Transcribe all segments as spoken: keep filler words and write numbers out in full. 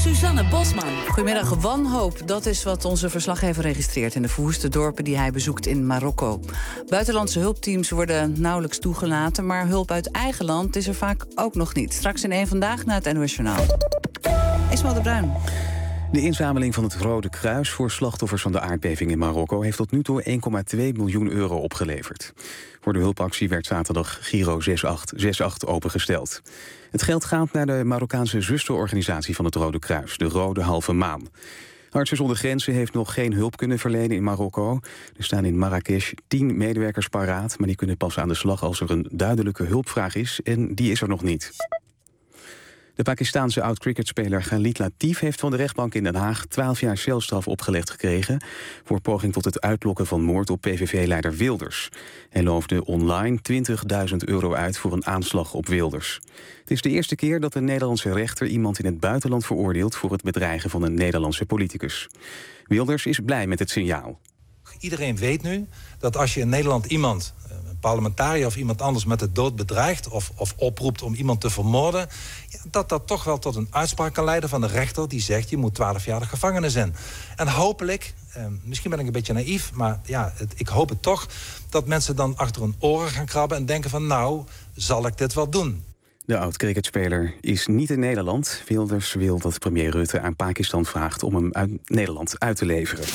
Suzanne Bosman. Goedemiddag. Wanhoop, dat is wat onze verslaggever registreert in de verwoeste dorpen die hij bezoekt in Marokko. Buitenlandse hulpteams worden nauwelijks toegelaten, maar hulp uit eigen land is er vaak ook nog niet. Straks in één Vandaag naar het N O S Journaal. Ismael de Bruin. De inzameling van het Rode Kruis voor slachtoffers van de aardbeving in Marokko heeft tot nu toe één komma twee miljoen euro opgeleverd. Voor de hulpactie werd zaterdag Giro zes acht zes acht opengesteld. Het geld gaat naar de Marokkaanse zusterorganisatie van het Rode Kruis, de Rode Halve Maan. Artsen zonder Grenzen heeft nog geen hulp kunnen verlenen in Marokko. Er staan in Marrakesh tien medewerkers paraat, maar die kunnen pas aan de slag als er een duidelijke hulpvraag is, en die is er nog niet. De Pakistaanse oud-cricketspeler Khalid Latif heeft van de rechtbank in Den Haag twaalf jaar celstraf opgelegd gekregen voor poging tot het uitlokken van moord op P V V-leider Wilders. Hij loofde online twintigduizend euro uit voor een aanslag op Wilders. Het is de eerste keer dat een Nederlandse rechter iemand in het buitenland veroordeelt voor het bedreigen van een Nederlandse politicus. Wilders is blij met het signaal. Iedereen weet nu dat als je in Nederland iemand, een parlementariër of iemand anders, met de dood bedreigt of, of oproept om iemand te vermoorden, ja, dat dat toch wel tot een uitspraak kan leiden van de rechter die zegt je moet twaalf jaar de gevangenis in. En hopelijk, eh, misschien ben ik een beetje naïef, maar ja, het, ik hoop het toch, dat mensen dan achter hun oren gaan krabben en denken van nou, zal ik dit wel doen? De oud-cricketspeler is niet in Nederland. Wilders wil dat premier Rutte aan Pakistan vraagt om hem uit Nederland uit te leveren.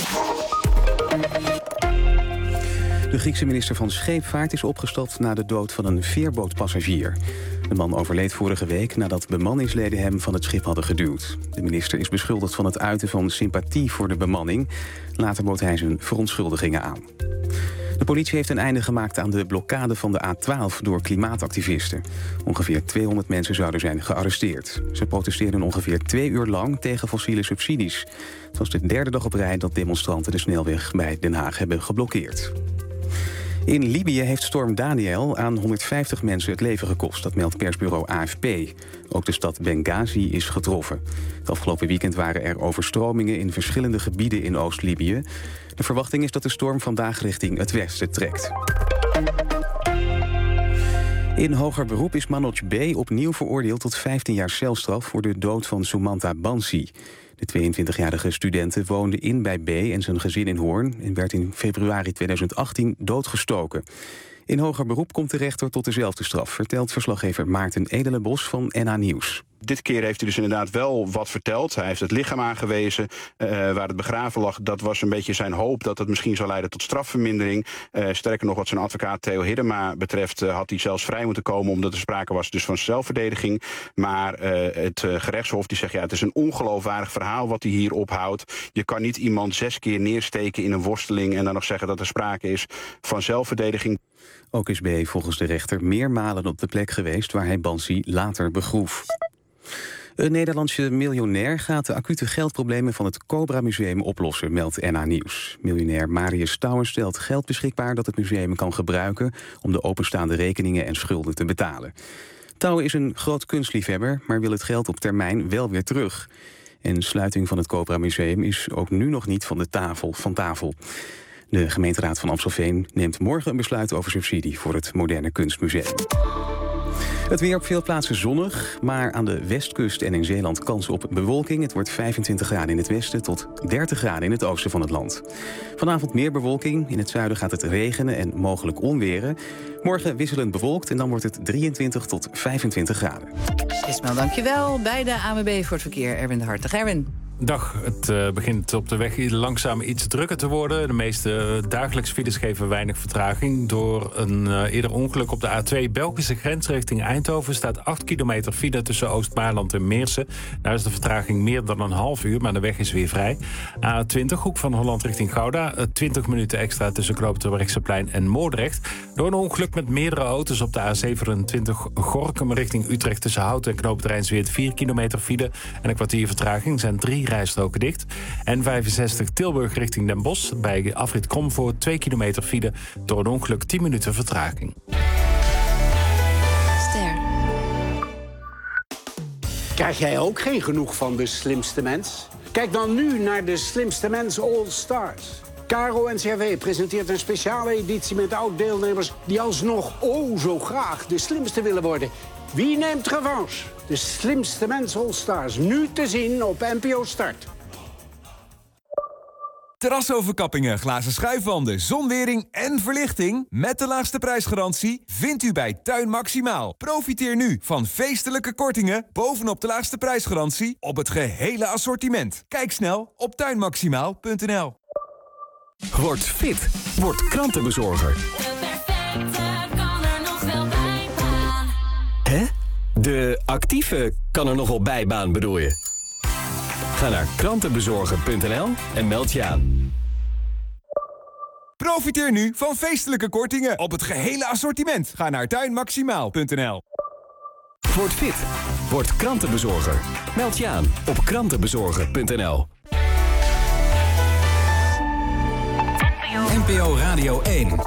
De Griekse minister van Scheepvaart is opgestapt na de dood van een veerbootpassagier. De man overleed vorige week nadat bemanningsleden hem van het schip hadden geduwd. De minister is beschuldigd van het uiten van sympathie voor de bemanning. Later bood hij zijn verontschuldigingen aan. De politie heeft een einde gemaakt aan de blokkade van de A twaalf door klimaatactivisten. Ongeveer tweehonderd mensen zouden zijn gearresteerd. Ze protesteerden ongeveer twee uur lang tegen fossiele subsidies. Het was de derde dag op rij dat demonstranten de snelweg bij Den Haag hebben geblokkeerd. In Libië heeft storm Daniel aan honderdvijftig mensen het leven gekost. Dat meldt persbureau A F P. Ook de stad Benghazi is getroffen. Het afgelopen weekend waren er overstromingen in verschillende gebieden in Oost-Libië. De verwachting is dat de storm vandaag richting het westen trekt. In hoger beroep is Manoj B. opnieuw veroordeeld tot vijftien jaar celstraf voor de dood van Sumanta Bansi. De tweeëntwintigjarige studente woonde in bij B. en zijn gezin in Hoorn en werd in februari tweeduizend achttien doodgestoken. In hoger beroep komt de rechter tot dezelfde straf, vertelt verslaggever Maarten Edelenbos van N H Nieuws. Dit keer heeft hij dus inderdaad wel wat verteld. Hij heeft het lichaam aangewezen uh, waar het begraven lag. Dat was een beetje zijn hoop dat het misschien zou leiden tot strafvermindering. Uh, sterker nog, wat zijn advocaat Theo Hiddema betreft uh, had hij zelfs vrij moeten komen omdat er sprake was dus van zelfverdediging. Maar uh, het uh, gerechtshof die zegt ja, het is een ongeloofwaardig verhaal wat hij hier ophoudt. Je kan niet iemand zes keer neersteken in een worsteling en dan nog zeggen dat er sprake is van zelfverdediging. Ook is B. volgens de rechter meermalen op de plek geweest waar hij Bansi later begroef. Een Nederlandse miljonair gaat de acute geldproblemen van het Cobra Museum oplossen, meldt N H Nieuws. Miljonair Marius Stouwen stelt geld beschikbaar dat het museum kan gebruiken om de openstaande rekeningen en schulden te betalen. Stouwen is een groot kunstliefhebber, maar wil het geld op termijn wel weer terug. En sluiting van het Cobra Museum is ook nu nog niet van de tafel, van tafel. De gemeenteraad van Amstelveen neemt morgen een besluit over subsidie voor het moderne kunstmuseum. Het weer op veel plaatsen zonnig, maar aan de westkust en in Zeeland kans op bewolking. Het wordt vijfentwintig graden in het westen tot dertig graden in het oosten van het land. Vanavond meer bewolking. In het zuiden gaat het regenen en mogelijk onweren. Morgen wisselend bewolkt en dan wordt het drieëntwintig tot vijfentwintig graden. Ismael, dankjewel. Bij de A N W B voor het verkeer, Erwin de Hartog. Erwin. Dag, het uh, begint op de weg langzaam iets drukker te worden. De meeste uh, dagelijkse files geven weinig vertraging. Door een uh, eerder ongeluk op de A twee Belgische grens richting Eindhoven staat acht kilometer file tussen Oost-Maarland en Meersen. Daar is de vertraging meer dan een half uur, maar de weg is weer vrij. A twintig, hoek van Holland richting Gouda. Uh, twintig minuten extra tussen Knoop-het-Terbrechtseplein en Moordrecht. Door een ongeluk met meerdere auto's op de A zevenentwintig Gorinchem richting Utrecht tussen Houten en Knoop-het-Rijnsweert vier kilometer file. En een kwartier vertraging zijn drie rijstroken dicht. N vijfenzestig Tilburg richting Den Bosch. Bij afrit Kromvoort twee kilometer file. Door een ongeluk tien minuten vertraging. Ster. Krijg jij ook geen genoeg van De Slimste Mens? Kijk dan nu naar De Slimste Mens All Stars. Caro N C R W presenteert een speciale editie met oud-deelnemers die alsnog oh zo graag de slimste willen worden. Wie neemt revanche? De Slimste Mensen All-Stars. Nu te zien op N P O Start. Terrasoverkappingen, glazen schuifwanden, zonwering en verlichting. Met de laagste prijsgarantie vindt u bij Tuin Maximaal. Profiteer nu van feestelijke kortingen bovenop de laagste prijsgarantie op het gehele assortiment. Kijk snel op tuin maximaal punt n l. Word fit. Word krantenbezorger. De perfecte kan er nog wel bijbaan. Hè? De actieve kan er nog wel bijbaan, bedoel je? Ga naar krantenbezorger punt n l en meld je aan. Profiteer nu van feestelijke kortingen op het gehele assortiment. Ga naar tuin maximaal punt n l. Word fit. Word krantenbezorger. Meld je aan op krantenbezorger punt n l. N P O Radio één.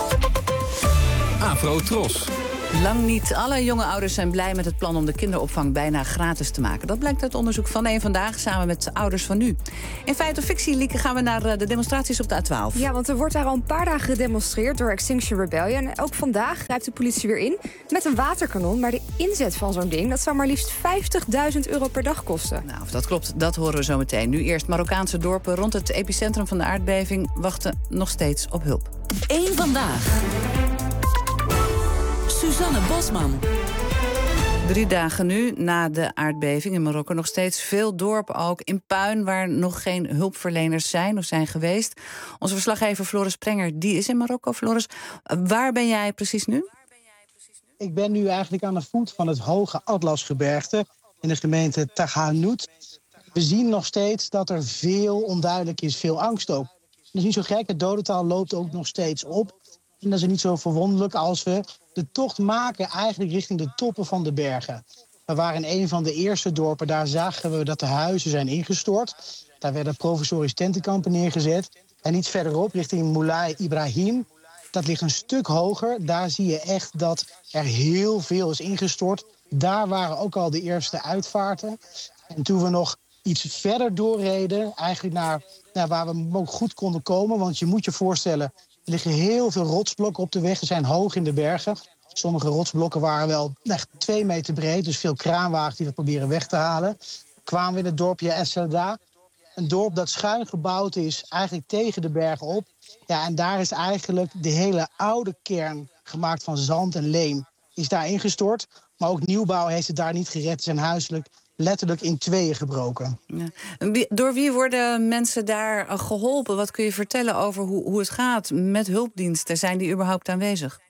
Afro Tros. Lang niet alle jonge ouders zijn blij met het plan om de kinderopvang bijna gratis te maken. Dat blijkt uit onderzoek van één Vandaag samen met ouders van nu. In Feit of Fictie, Lieke, gaan we naar de demonstraties op de A twaalf. Ja, want er wordt daar al een paar dagen gedemonstreerd door Extinction Rebellion. En ook vandaag grijpt de politie weer in met een waterkanon. Maar de inzet van zo'n ding, dat zou maar liefst vijftigduizend euro per dag kosten. Nou, of dat klopt, dat horen we zo meteen. Nu eerst Marokkaanse dorpen rond het epicentrum van de aardbeving wachten nog steeds op hulp. Eén Vandaag. Suzanne Bosman. Drie dagen nu na de aardbeving in Marokko nog steeds veel dorpen ook in puin waar nog geen hulpverleners zijn of zijn geweest. Onze verslaggever Floris Sprenger, die is in Marokko. Floris, waar ben jij precies nu? Ik ben nu eigenlijk aan de voet van het hoge Atlasgebergte in de gemeente Tahanout. We zien nog steeds dat er veel onduidelijk is, veel angst ook. Dat is niet zo gek, het dodental loopt ook nog steeds op. En dat is niet zo verwonderlijk als we de tocht maken eigenlijk richting de toppen van de bergen. We waren in een van de eerste dorpen, daar zagen we dat de huizen zijn ingestort. Daar werden provisorisch tentenkampen neergezet. En iets verderop, richting Moulay Ibrahim, dat ligt een stuk hoger. Daar zie je echt dat er heel veel is ingestort. Daar waren ook al de eerste uitvaarten. En toen we nog iets verder doorreden, eigenlijk naar, naar waar we ook goed konden komen. Want je moet je voorstellen, er liggen heel veel rotsblokken op de weg. Ze zijn hoog in de bergen. Sommige rotsblokken waren wel echt twee meter breed. Dus veel kraanwagens die dat proberen weg te halen. Kwamen we in het dorpje Esselda. Een dorp dat schuin gebouwd is, eigenlijk tegen de bergen op. Ja, en daar is eigenlijk de hele oude kern, gemaakt van zand en leem, is daar ingestort. Maar ook nieuwbouw heeft het daar niet gered. Ze zijn huiselijk letterlijk in tweeën gebroken. Ja. Door wie worden mensen daar geholpen? Wat kun je vertellen over hoe, hoe het gaat met hulpdiensten? Zijn die überhaupt aanwezig?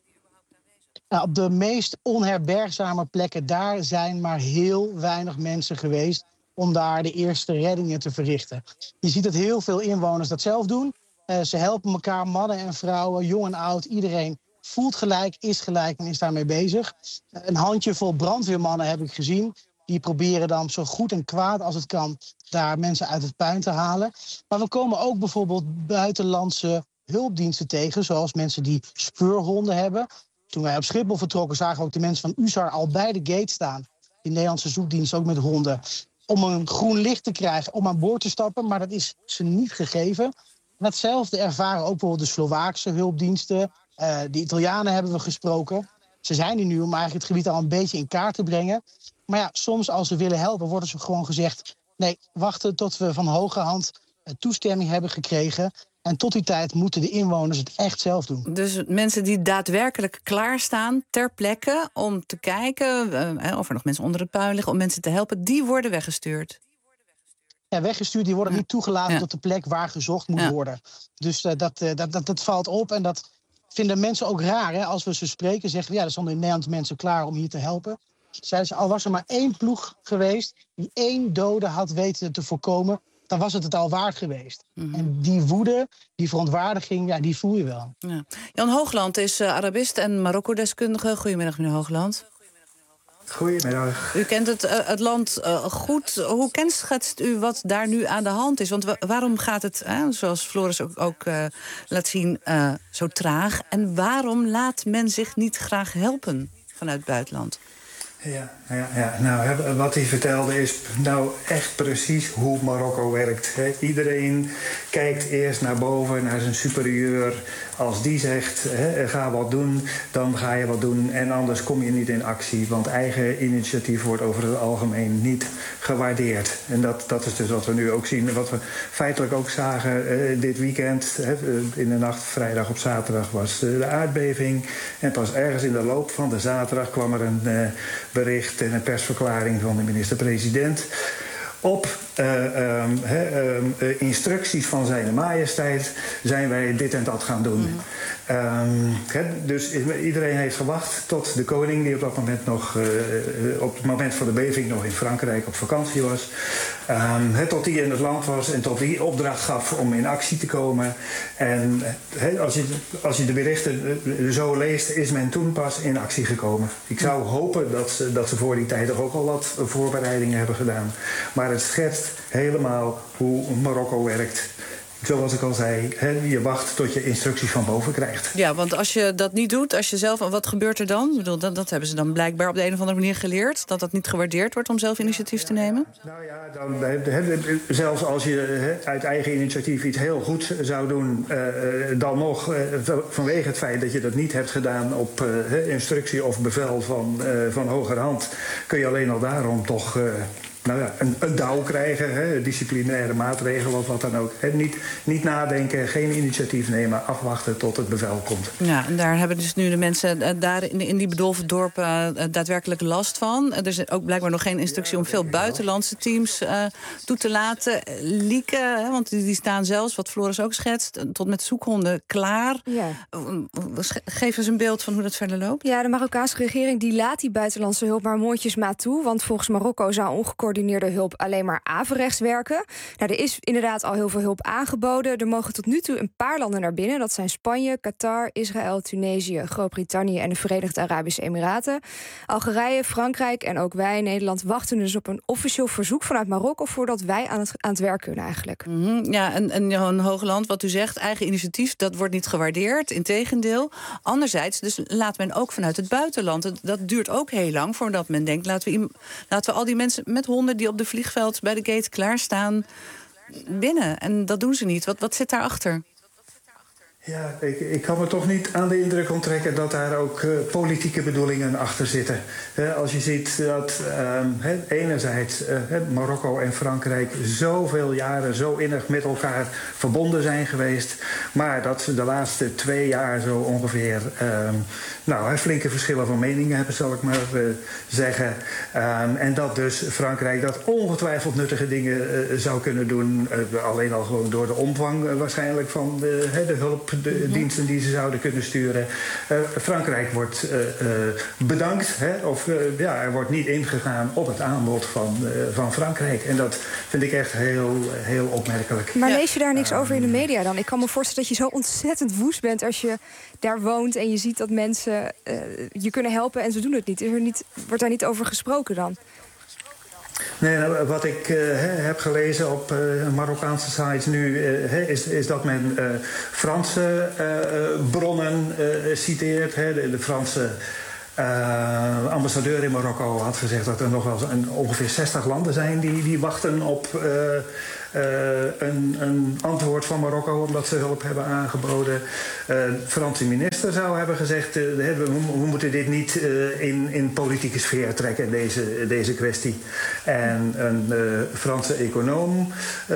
Nou, op de meest onherbergzame plekken, daar zijn maar heel weinig mensen geweest om daar de eerste reddingen te verrichten. Je ziet dat heel veel inwoners dat zelf doen. Uh, ze helpen elkaar, mannen en vrouwen, jong en oud. Iedereen voelt gelijk, is gelijk en is daarmee bezig. Uh, een handjevol brandweermannen heb ik gezien. Die proberen dan zo goed en kwaad als het kan daar mensen uit het puin te halen. Maar we komen ook bijvoorbeeld buitenlandse hulpdiensten tegen, zoals mensen die speurhonden hebben. Toen wij op Schiphol vertrokken, zagen we ook de mensen van U S A R al bij de gate staan. Die Nederlandse zoekdienst ook met honden. Om een groen licht te krijgen, om aan boord te stappen. Maar dat is ze niet gegeven. En hetzelfde ervaren ook bijvoorbeeld de Slovaakse hulpdiensten. Uh, de Italianen hebben we gesproken. Ze zijn hier nu om eigenlijk het gebied al een beetje in kaart te brengen. Maar ja, soms als ze willen helpen, worden ze gewoon gezegd, nee, wachten tot we van hoge hand toestemming hebben gekregen. En tot die tijd moeten de inwoners het echt zelf doen. Dus mensen die daadwerkelijk klaarstaan ter plekke om te kijken uh, of er nog mensen onder het puin liggen, om mensen te helpen, die worden weggestuurd. Ja, weggestuurd, die worden ja. niet toegelaten ja. tot de plek waar gezocht moet ja. worden. Dus uh, dat, uh, dat, dat, dat valt op en dat vinden mensen ook raar. Hè? Als we ze spreken, zeggen we, ja, er stonden in Nederland mensen klaar om hier te helpen. Zeiden ze, al was er maar één ploeg geweest die één dode had weten te voorkomen, dan was het het al waard geweest. Mm-hmm. En die woede, die verontwaardiging, ja, die voel je wel. Ja. Jan Hoogland is uh, Arabist en Marokko-deskundige. Goedemiddag, meneer Hoogland. Goedemiddag. U kent het, uh, het land uh, goed. Hoe kenschetst u wat daar nu aan de hand is? Want wa- waarom gaat het, uh, zoals Floris ook, ook uh, laat zien, uh, zo traag? En waarom laat men zich niet graag helpen vanuit het buitenland? Ja, ja, ja. Nou, wat hij vertelde is nou echt precies hoe Marokko werkt. He, iedereen kijkt eerst naar boven, naar zijn superieur, Als die zegt, hè, ga wat doen, dan ga je wat doen. En anders kom je niet in actie. Want eigen initiatief wordt over het algemeen niet gewaardeerd. En dat, dat is dus wat we nu ook zien. Wat we feitelijk ook zagen uh, dit weekend. Hè, in de nacht vrijdag op zaterdag was uh, de aardbeving. En pas ergens in de loop van de zaterdag kwam er een uh, bericht en een persverklaring van de minister-president. Op uh, um, he, um, uh, instructies van zijn majesteit zijn wij dit en dat gaan doen. Mm. Um, he, dus iedereen heeft gewacht tot de koning, die op dat moment nog, uh, op het moment van de beving nog in Frankrijk op vakantie was. Um, he, tot die in het land was en tot die opdracht gaf om in actie te komen. En he, als, je, als je de berichten uh, zo leest, is men toen pas in actie gekomen. Ik zou hopen dat ze, dat ze voor die tijd ook al wat voorbereidingen hebben gedaan. Maar het schetst helemaal hoe Marokko werkt. Zoals ik al zei, he, je wacht tot je instructies van boven krijgt. Ja, want als je dat niet doet, als je zelf, wat gebeurt er dan? Ik bedoel, dat, dat hebben ze dan blijkbaar op de een of andere manier geleerd. Dat dat niet gewaardeerd wordt om zelf initiatief te nemen? Nou ja, dan, he, zelfs als je he, uit eigen initiatief iets heel goed zou doen, uh, dan nog, uh, vanwege het feit dat je dat niet hebt gedaan op uh, instructie of bevel van, uh, van hogerhand, kun je alleen al daarom toch Uh, Nou ja, een, een douw krijgen, hè, disciplinaire maatregelen of wat dan ook. Hè, niet, niet nadenken, geen initiatief nemen, afwachten tot het bevel komt. Ja, en daar hebben dus nu de mensen uh, daar in, in die bedolven dorpen uh, daadwerkelijk last van. Er is ook blijkbaar nog geen instructie om veel buitenlandse teams uh, toe te laten. Lieke, hè, want die, die staan zelfs, wat Floris ook schetst, tot met zoekhonden klaar. Ja. Geef eens een beeld van hoe dat verder loopt. Ja, de Marokkaanse regering die laat die buitenlandse hulp maar mondjesmaat toe. Want volgens Marokko zou ongecoördineerde hulp alleen maar averechts werken. Nou, er is inderdaad al heel veel hulp aangeboden. Er mogen tot nu toe een paar landen naar binnen. Dat zijn Spanje, Qatar, Israël, Tunesië, Groot-Brittannië en de Verenigde Arabische Emiraten. Algerije, Frankrijk en ook wij, Nederland, wachten dus op een officieel verzoek vanuit Marokko voordat wij aan het, aan het werk kunnen eigenlijk. Mm-hmm. Ja, en, en een Hoogland, wat u zegt, eigen initiatief, dat wordt niet gewaardeerd. Integendeel. Anderzijds, dus laat men ook vanuit het buitenland. Dat, dat duurt ook heel lang voordat men denkt, laten we, laten we al die mensen met honden die op de vliegveld bij de gate klaarstaan binnen. En dat doen ze niet. Wat, wat zit daarachter? Ja, ik, ik kan me toch niet aan de indruk onttrekken dat daar ook uh, politieke bedoelingen achter zitten. Uh, als je ziet dat uh, he, enerzijds uh, Marokko en Frankrijk zoveel jaren zo innig met elkaar verbonden zijn geweest, maar dat ze de laatste twee jaar zo ongeveer uh, nou, flinke verschillen van meningen hebben, zal ik maar uh, zeggen. Uh, en dat dus Frankrijk dat ongetwijfeld nuttige dingen uh, zou kunnen doen, uh, alleen al gewoon door de omvang uh, waarschijnlijk van de, uh, de hulp, de diensten die ze zouden kunnen sturen. Uh, Frankrijk wordt uh, uh, bedankt, hè, of uh, ja, er wordt niet ingegaan op het aanbod van, uh, van Frankrijk. En dat vind ik echt heel, heel opmerkelijk. Maar lees je daar niks over in de media dan? Ik kan me voorstellen dat je zo ontzettend woest bent als je daar woont en je ziet dat mensen uh, je kunnen helpen en ze doen het niet. Is er niet. Wordt daar niet over gesproken dan? Nee, nou, wat ik uh, heb gelezen op uh, Marokkaanse sites nu uh, is, is dat men uh, Franse uh, bronnen uh, citeert. Hè. De, de Franse uh, ambassadeur in Marokko had gezegd dat er nog wel een, ongeveer zestig landen zijn die, die wachten op Uh, Uh, een, een antwoord van Marokko omdat ze hulp hebben aangeboden. Uh, de Franse minister zou hebben gezegd, uh, we, we moeten dit niet uh, in, in politieke sfeer trekken, deze, deze kwestie. En een uh, Franse econoom uh,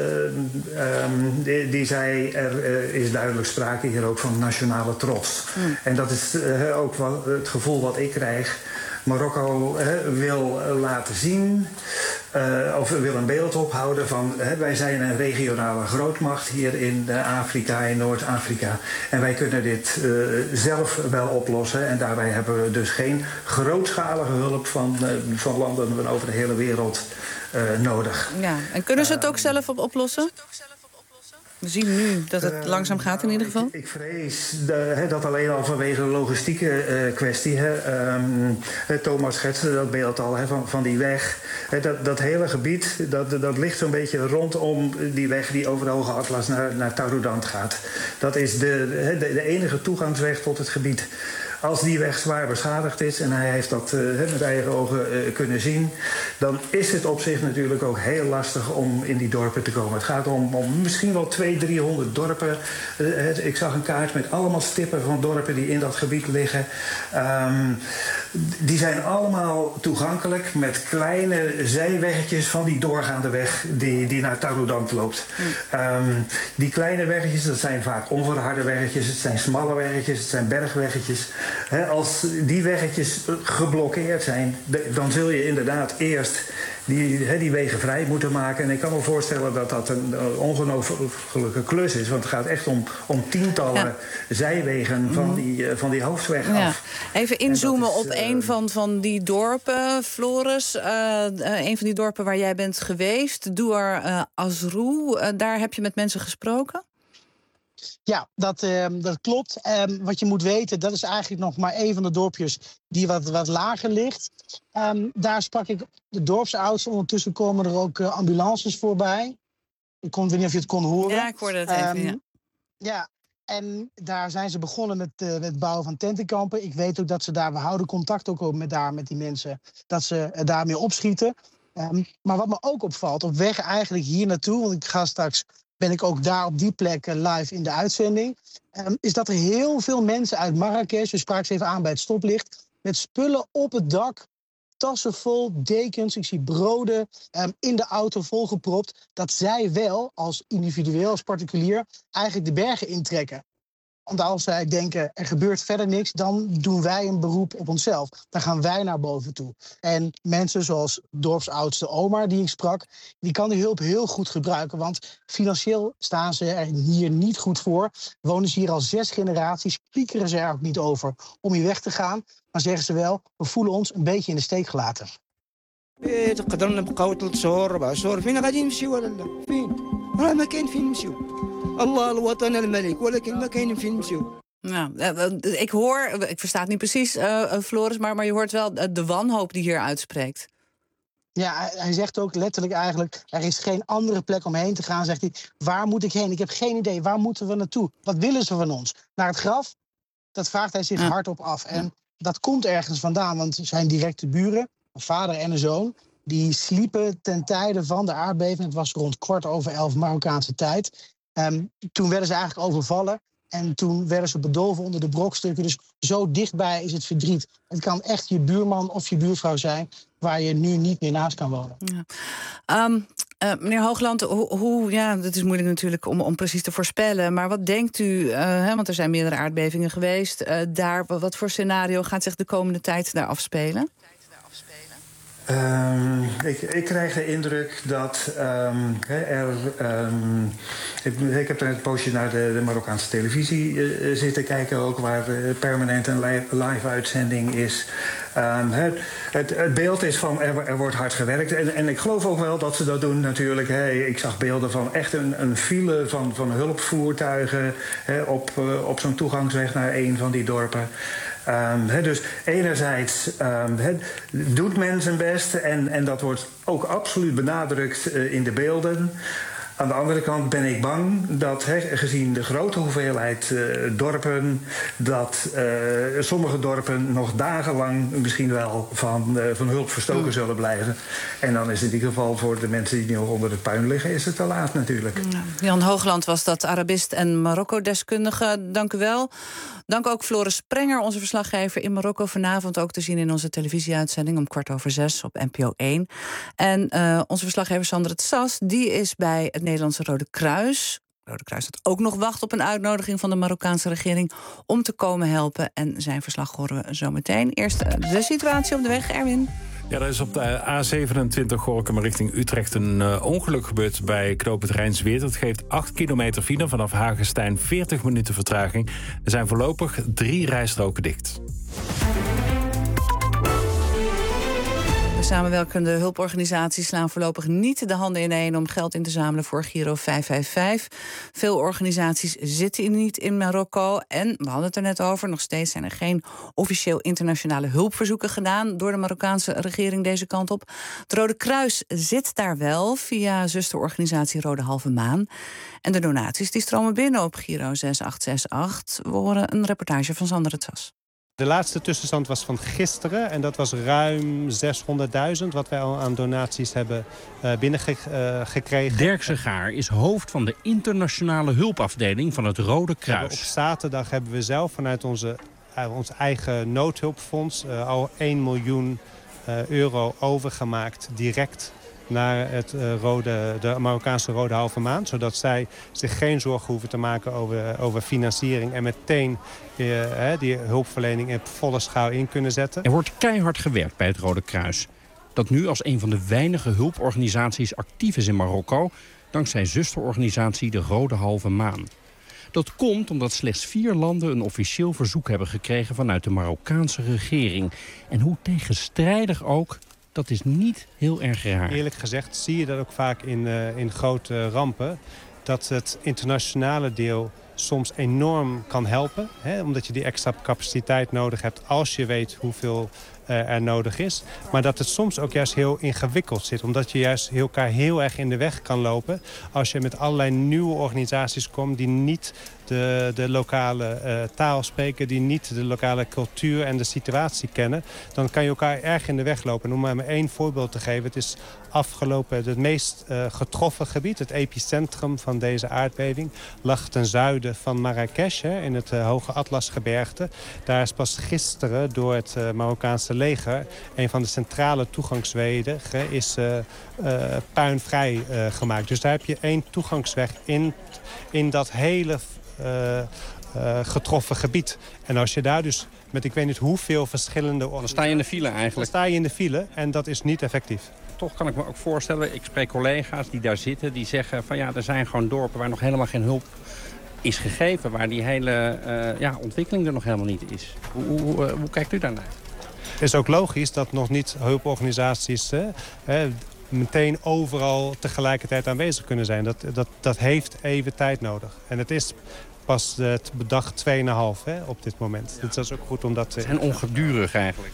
um, die, die zei, er uh, is duidelijk sprake hier ook van nationale trots. Mm. En dat is uh, ook wel het gevoel wat ik krijg. Marokko uh, wil uh, laten zien, uh, of wil een beeld ophouden van uh, wij zijn een regionale grootmacht hier in uh, Afrika, in Noord-Afrika. En wij kunnen dit uh, zelf wel oplossen. En daarbij hebben we dus geen grootschalige hulp van, uh, van landen over de hele wereld uh, nodig. Ja, en kunnen ze het ook zelf op oplossen? We zien nu dat het uh, langzaam gaat in ieder geval. Ik, ik vrees de, he, dat alleen al vanwege de logistieke uh, kwestie. He, um, Thomas schetste dat beeld al he, van, van die weg. He, dat, dat hele gebied dat, dat ligt zo'n beetje rondom die weg die over de Hoge Atlas naar, naar Taroudant gaat. Dat is de, he, de, de enige toegangsweg tot het gebied. als die weg zwaar beschadigd is en hij heeft dat uh, met eigen ogen uh, kunnen zien, dan is het op zich natuurlijk ook heel lastig om in die dorpen te komen. Het gaat om, om misschien wel tweehonderd, driehonderd dorpen. Uh, ik zag een kaart met allemaal stippen van dorpen die in dat gebied liggen. Um, die zijn allemaal toegankelijk met kleine zijweggetjes van die doorgaande weg die, die naar Taroudant loopt. Mm. Um, die kleine weggetjes, dat zijn vaak onverharde weggetjes, het zijn smalle weggetjes, het zijn bergweggetjes. He, als die weggetjes geblokkeerd zijn, dan zul je inderdaad eerst die, he, die wegen vrij moeten maken. En ik kan me voorstellen dat dat een ongelofelijke klus is, want het gaat echt om, om tientallen ja. zijwegen van die, van die hoofdweg ja. af. Even inzoomen is, op uh, een van, van die dorpen, Floris. Uh, uh, een van die dorpen waar jij bent geweest, Douar uh, Azrou. Uh, daar heb je met mensen gesproken? Ja, dat, uh, dat klopt. Um, wat je moet weten, dat is eigenlijk nog maar een van de dorpjes die wat, wat lager ligt. Um, daar sprak ik de dorpsouders. Ondertussen komen er ook uh, ambulances voorbij. Ik kon, weet niet of je het kon horen. Ja, ik hoorde het even, um, ja. Ja, en daar zijn ze begonnen met, uh, met het bouwen van tentenkampen. Ik weet ook dat ze daar, we houden contact ook met, daar, met die mensen, dat ze uh, daarmee opschieten. Um, maar wat me ook opvalt, op weg eigenlijk hier naartoe, want ik ga straks, ben ik ook daar op die plek uh, live in de uitzending, um, is dat er heel veel mensen uit Marrakesh, we spraken ze even aan bij het stoplicht, met spullen op het dak, tassen vol, dekens, ik zie broden um, in de auto volgepropt, dat zij wel als individueel, als particulier, eigenlijk de bergen intrekken. Want als zij denken, er gebeurt verder niks, dan doen wij een beroep op onszelf. Dan gaan wij naar boven toe. En mensen zoals dorpsoudste Omar, die ik sprak, die kan die hulp heel goed gebruiken. Want financieel staan ze er hier niet goed voor. Wonen ze hier al zes generaties, piekeren ze er ook niet over om hier weg te gaan. Maar zeggen ze wel, we voelen ons een beetje in de steek gelaten. Allah al-Watan al-Malik, walakin ma kayn fi al-Msou. Nou, ik hoor, ik versta het niet precies, uh, Floris, maar, maar je hoort wel de wanhoop die hier uitspreekt. Ja, hij, hij zegt ook letterlijk eigenlijk, er is geen andere plek om heen te gaan. Zegt hij, waar moet ik heen? Ik heb geen idee, waar moeten we naartoe? Wat willen ze van ons? Naar het graf? Dat vraagt hij zich ja. hardop af. En dat komt ergens vandaan, want zijn directe buren, een vader en een zoon, die sliepen ten tijde van de aardbeving. Het was rond kwart over elf Marokkaanse tijd. Um, toen werden ze eigenlijk overvallen en toen werden ze bedolven onder de brokstukken. Dus zo dichtbij is het verdriet. Het kan echt je buurman of je buurvrouw zijn waar je nu niet meer naast kan wonen. Ja. Um, uh, meneer Hoogland, hoe, hoe, ja, het is moeilijk natuurlijk om, om precies te voorspellen. Maar wat denkt u, uh, hè, want er zijn meerdere aardbevingen geweest, uh, daar, wat voor scenario gaat zich de komende tijd daar afspelen? Um, ik, ik krijg de indruk dat um, er... Um, ik, ik heb er een poosje naar de, de Marokkaanse televisie uh, zitten kijken, ook waar uh, permanent een live, live uitzending is. Um, het, het, het beeld is van er, er wordt hard gewerkt. En, en ik geloof ook wel dat ze dat doen natuurlijk. Hè. Ik zag beelden van echt een, een file van, van hulpvoertuigen hè, op, uh, op zo'n toegangsweg naar een van die dorpen. Um, he, dus enerzijds um, he, doet men zijn best en, en dat wordt ook absoluut benadrukt uh, in de beelden. Aan de andere kant ben ik bang dat, he, gezien de grote hoeveelheid uh, dorpen, dat uh, sommige dorpen nog dagenlang misschien wel van, uh, van hulp verstoken mm. zullen blijven. En dan is het in ieder geval voor de mensen die nog onder het puin liggen, is het te laat natuurlijk. Ja. Jan Hoogland was dat, Arabist en Marokko-deskundige. Dank u wel. Dank ook Floris Sprenger, onze verslaggever in Marokko. Vanavond ook te zien in onze televisieuitzending om kwart over zes op N P O één. En uh, onze verslaggever Sander het Sas, die is bij het Nederlandse Rode Kruis. Rode Kruis dat ook nog wacht op een uitnodiging van de Marokkaanse regering om te komen helpen. En zijn verslag horen we zo meteen. Eerst uh, de situatie op de weg, Erwin. Ja, er is op de A zevenentwintig Gorinchem richting Utrecht een uh, ongeluk gebeurd bij knooppunt Rijnsweert. Dat geeft acht kilometer file vanaf Hagestein, veertig minuten vertraging. Er zijn voorlopig drie rijstroken dicht. De samenwerkende hulporganisaties slaan voorlopig niet de handen ineen om geld in te zamelen voor Giro vijf vijf vijf. Veel organisaties zitten niet in Marokko. En we hadden het er net over, nog steeds zijn er geen officieel internationale hulpverzoeken gedaan door de Marokkaanse regering deze kant op. Het Rode Kruis zit daar wel via zusterorganisatie Rode Halve Maan. En de donaties die stromen binnen op Giro zes acht zes acht. We horen een reportage van Sander het Sas. De laatste tussenstand was van gisteren en dat was ruim zeshonderdduizend... wat wij al aan donaties hebben uh, binnengekregen. Dirk Segaar is hoofd van de internationale hulpafdeling van het Rode Kruis. Op zaterdag hebben we zelf vanuit onze, uh, ons eigen noodhulpfonds... Uh, al één miljoen uh, euro overgemaakt direct naar het, uh, rode, de Marokkaanse Rode Halve Maan. Zodat zij zich geen zorgen hoeven te maken over, over financiering. En meteen uh, die hulpverlening in volle schaal in kunnen zetten. Er wordt keihard gewerkt bij het Rode Kruis. Dat nu als een van de weinige hulporganisaties actief is in Marokko. Dankzij zusterorganisatie de Rode Halve Maan. Dat komt omdat slechts vier landen een officieel verzoek hebben gekregen vanuit de Marokkaanse regering. En hoe tegenstrijdig ook, dat is niet heel erg raar. Eerlijk gezegd zie je dat ook vaak in, uh, in grote rampen. Dat het internationale deel soms enorm kan helpen. Hè, omdat je die extra capaciteit nodig hebt als je weet hoeveel uh, er nodig is. Maar dat het soms ook juist heel ingewikkeld zit. Omdat je juist elkaar heel erg in de weg kan lopen. Als je met allerlei nieuwe organisaties komt die niet de, de lokale uh, taal spreken. Die niet de lokale cultuur en de situatie kennen. Dan kan je elkaar erg in de weg lopen. Om maar één voorbeeld te geven. Het is afgelopen het meest uh, getroffen gebied. Het epicentrum van deze aardbeving lag ten zuiden van Marrakesh. Hè, in het uh, Hoge Atlasgebergte. Daar is pas gisteren door het uh, Marokkaanse leger een van de centrale toegangswegen is uh, uh, puinvrij uh, gemaakt. Dus daar heb je één toegangsweg in, in dat hele uh, uh, getroffen gebied. En als je daar dus met ik weet niet hoeveel verschillende... Dan sta je in de file eigenlijk. Dan sta je in de file en dat is niet effectief. Toch kan ik me ook voorstellen, ik spreek collega's die daar zitten, die zeggen van ja, er zijn gewoon dorpen waar nog helemaal geen hulp is gegeven, waar die hele uh, ja, ontwikkeling er nog helemaal niet is. Hoe, hoe, uh, hoe kijkt u daarnaar? Het is ook logisch dat nog niet hulporganisaties hè, hè, meteen overal tegelijkertijd aanwezig kunnen zijn. Dat, dat, dat heeft even tijd nodig. En het is pas het dag tweeënhalf op dit moment. Ja. Dus dat is ook goed om dat... Het zijn ongedurig eigenlijk.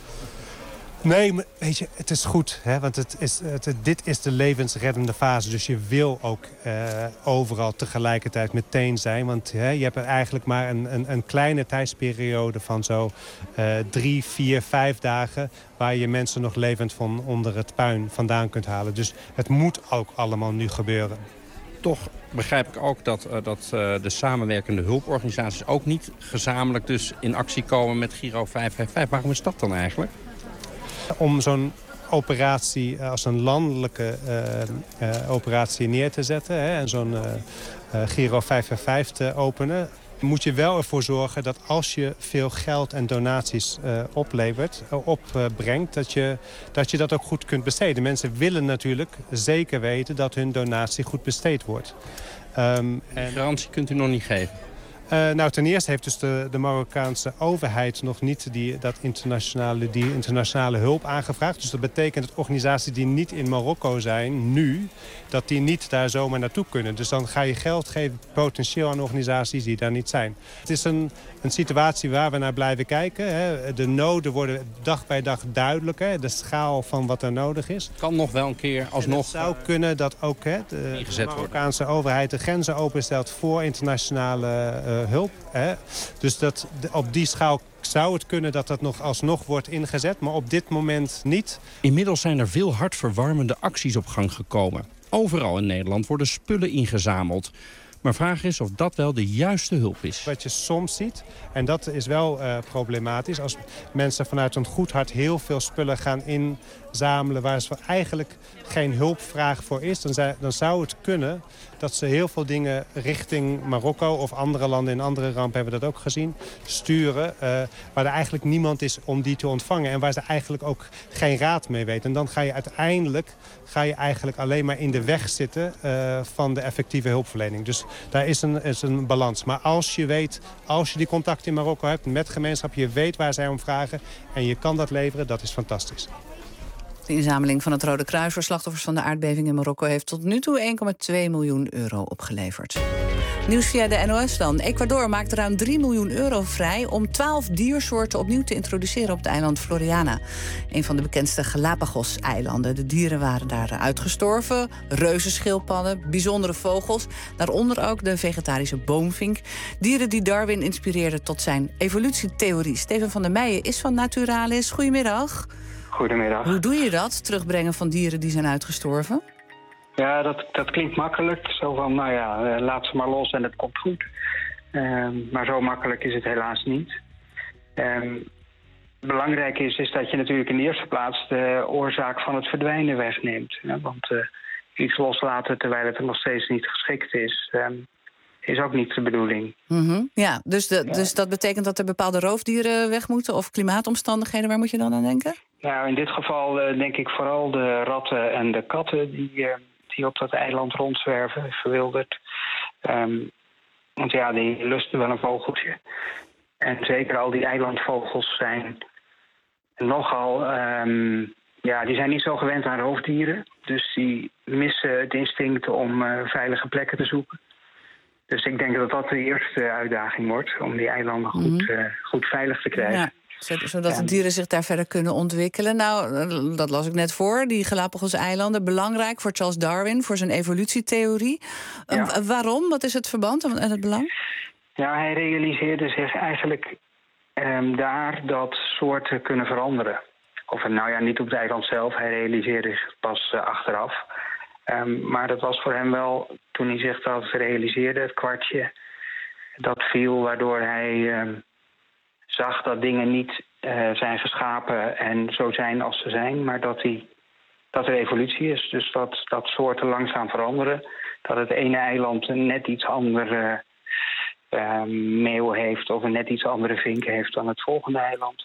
Nee, maar weet je, het is goed. Hè? Want het is, het, dit is de levensreddende fase. Dus je wil ook uh, overal tegelijkertijd meteen zijn. Want hè, je hebt er eigenlijk maar een, een, een kleine tijdsperiode van zo uh, drie, vier, vijf dagen... waar je mensen nog levend van onder het puin vandaan kunt halen. Dus het moet ook allemaal nu gebeuren. Toch begrijp ik ook dat, uh, dat uh, de samenwerkende hulporganisaties ook niet gezamenlijk dus in actie komen met Giro vijf vijf vijf. Waarom is dat dan eigenlijk? Om zo'n operatie als een landelijke uh, uh, operatie neer te zetten... Hè, en zo'n uh, uh, Giro vijf vijf vijf te openen... moet je wel ervoor zorgen dat als je veel geld en donaties uh, oplevert, uh, opbrengt... Dat je, dat je dat ook goed kunt besteden. Mensen willen natuurlijk zeker weten dat hun donatie goed besteed wordt. Um, en die garantie kunt u nog niet geven? Uh, nou, ten eerste heeft dus de, de Marokkaanse overheid nog niet die, dat internationale, die internationale hulp aangevraagd. Dus dat betekent dat organisaties die niet in Marokko zijn nu, dat die niet daar zomaar naartoe kunnen. Dus dan ga je geld geven potentieel aan organisaties die daar niet zijn. Het is een, een situatie waar we naar blijven kijken. Hè. De noden worden dag bij dag duidelijker. De schaal van wat er nodig is. Kan nog wel een keer alsnog... Het zou kunnen dat ook hè, de, de Marokkaanse overheid de grenzen openstelt voor internationale uh, hulp. Hè. Dus dat, op die schaal zou het kunnen dat dat nog alsnog wordt ingezet, maar op dit moment niet. Inmiddels zijn er veel hartverwarmende acties op gang gekomen. Overal in Nederland worden spullen ingezameld. Maar vraag is of dat wel de juiste hulp is. Wat je soms ziet, en dat is wel uh, problematisch... als mensen vanuit een goed hart heel veel spullen gaan inzamelen... waar er eigenlijk geen hulpvraag voor is... Dan, zij, dan zou het kunnen dat ze heel veel dingen richting Marokko... of andere landen in andere rampen hebben we dat ook gezien... sturen, uh, waar er eigenlijk niemand is om die te ontvangen... en waar ze eigenlijk ook geen raad mee weten. En dan ga je uiteindelijk ga je eigenlijk alleen maar in de weg zitten... Uh, van de effectieve hulpverlening. Dus daar is een, is een balans. Maar als je weet, als je die contact in Marokko hebt met gemeenschap... je weet waar zij om vragen en je kan dat leveren, dat is fantastisch. De inzameling van het Rode Kruis voor slachtoffers van de aardbeving in Marokko... heeft tot nu toe één komma twee miljoen euro opgeleverd. Nieuws via de N O S dan. Ecuador maakt ruim drie miljoen euro vrij om twaalf diersoorten opnieuw te introduceren op het eiland Floriana. Een van de bekendste Galapagos-eilanden. De dieren waren daar uitgestorven. Reuzenschildpadden, bijzondere vogels. Daaronder ook de vegetarische boomvink. Dieren die Darwin inspireerden tot zijn evolutietheorie. Steven van der Meijen is van Naturalis. Goedemiddag. Goedemiddag. Hoe doe je dat, terugbrengen van dieren die zijn uitgestorven? Ja, dat, dat klinkt makkelijk. Zo van, nou ja, laat ze maar los en het komt goed. Um, maar zo makkelijk is het helaas niet. Um, belangrijk is, is dat je natuurlijk in de eerste plaats de oorzaak van het verdwijnen wegneemt. Hè? Want uh, iets loslaten terwijl het er nog steeds niet geschikt is, um, is ook niet de bedoeling. Mm-hmm. Ja, dus, de, ja. dus dat betekent dat er bepaalde roofdieren weg moeten of klimaatomstandigheden. Waar moet je dan aan denken? Nou, in dit geval uh, denk ik vooral de ratten en de katten die, uh, die op dat eiland rondzwerven, verwilderd. Um, want ja, die lusten wel een vogeltje. En zeker al die eilandvogels zijn nogal... Um, ja, die zijn niet zo gewend aan roofdieren. Dus die missen het instinct om uh, veilige plekken te zoeken. Dus ik denk dat dat de eerste uitdaging wordt, om die eilanden goed, mm-hmm. uh, goed veilig te krijgen. Ja. Zodat de dieren zich daar verder kunnen ontwikkelen. Nou, dat las ik net voor. Die Galapagos-eilanden, belangrijk voor Charles Darwin, voor zijn evolutietheorie. Ja. Uh, waarom? Wat is het verband en het belang? Ja, hij realiseerde zich eigenlijk um, daar dat soorten kunnen veranderen. Of nou ja, niet op het eiland zelf. Hij realiseerde zich pas uh, achteraf. Um, maar dat was voor hem wel, toen hij zich dat realiseerde, het kwartje dat viel, waardoor hij... Um, zag dat dingen niet uh, zijn geschapen en zo zijn als ze zijn, maar dat, die, dat er evolutie is. Dus dat, dat soorten langzaam veranderen. Dat het ene eiland een net iets andere uh, meeuw heeft of een net iets andere vink heeft dan het volgende eiland.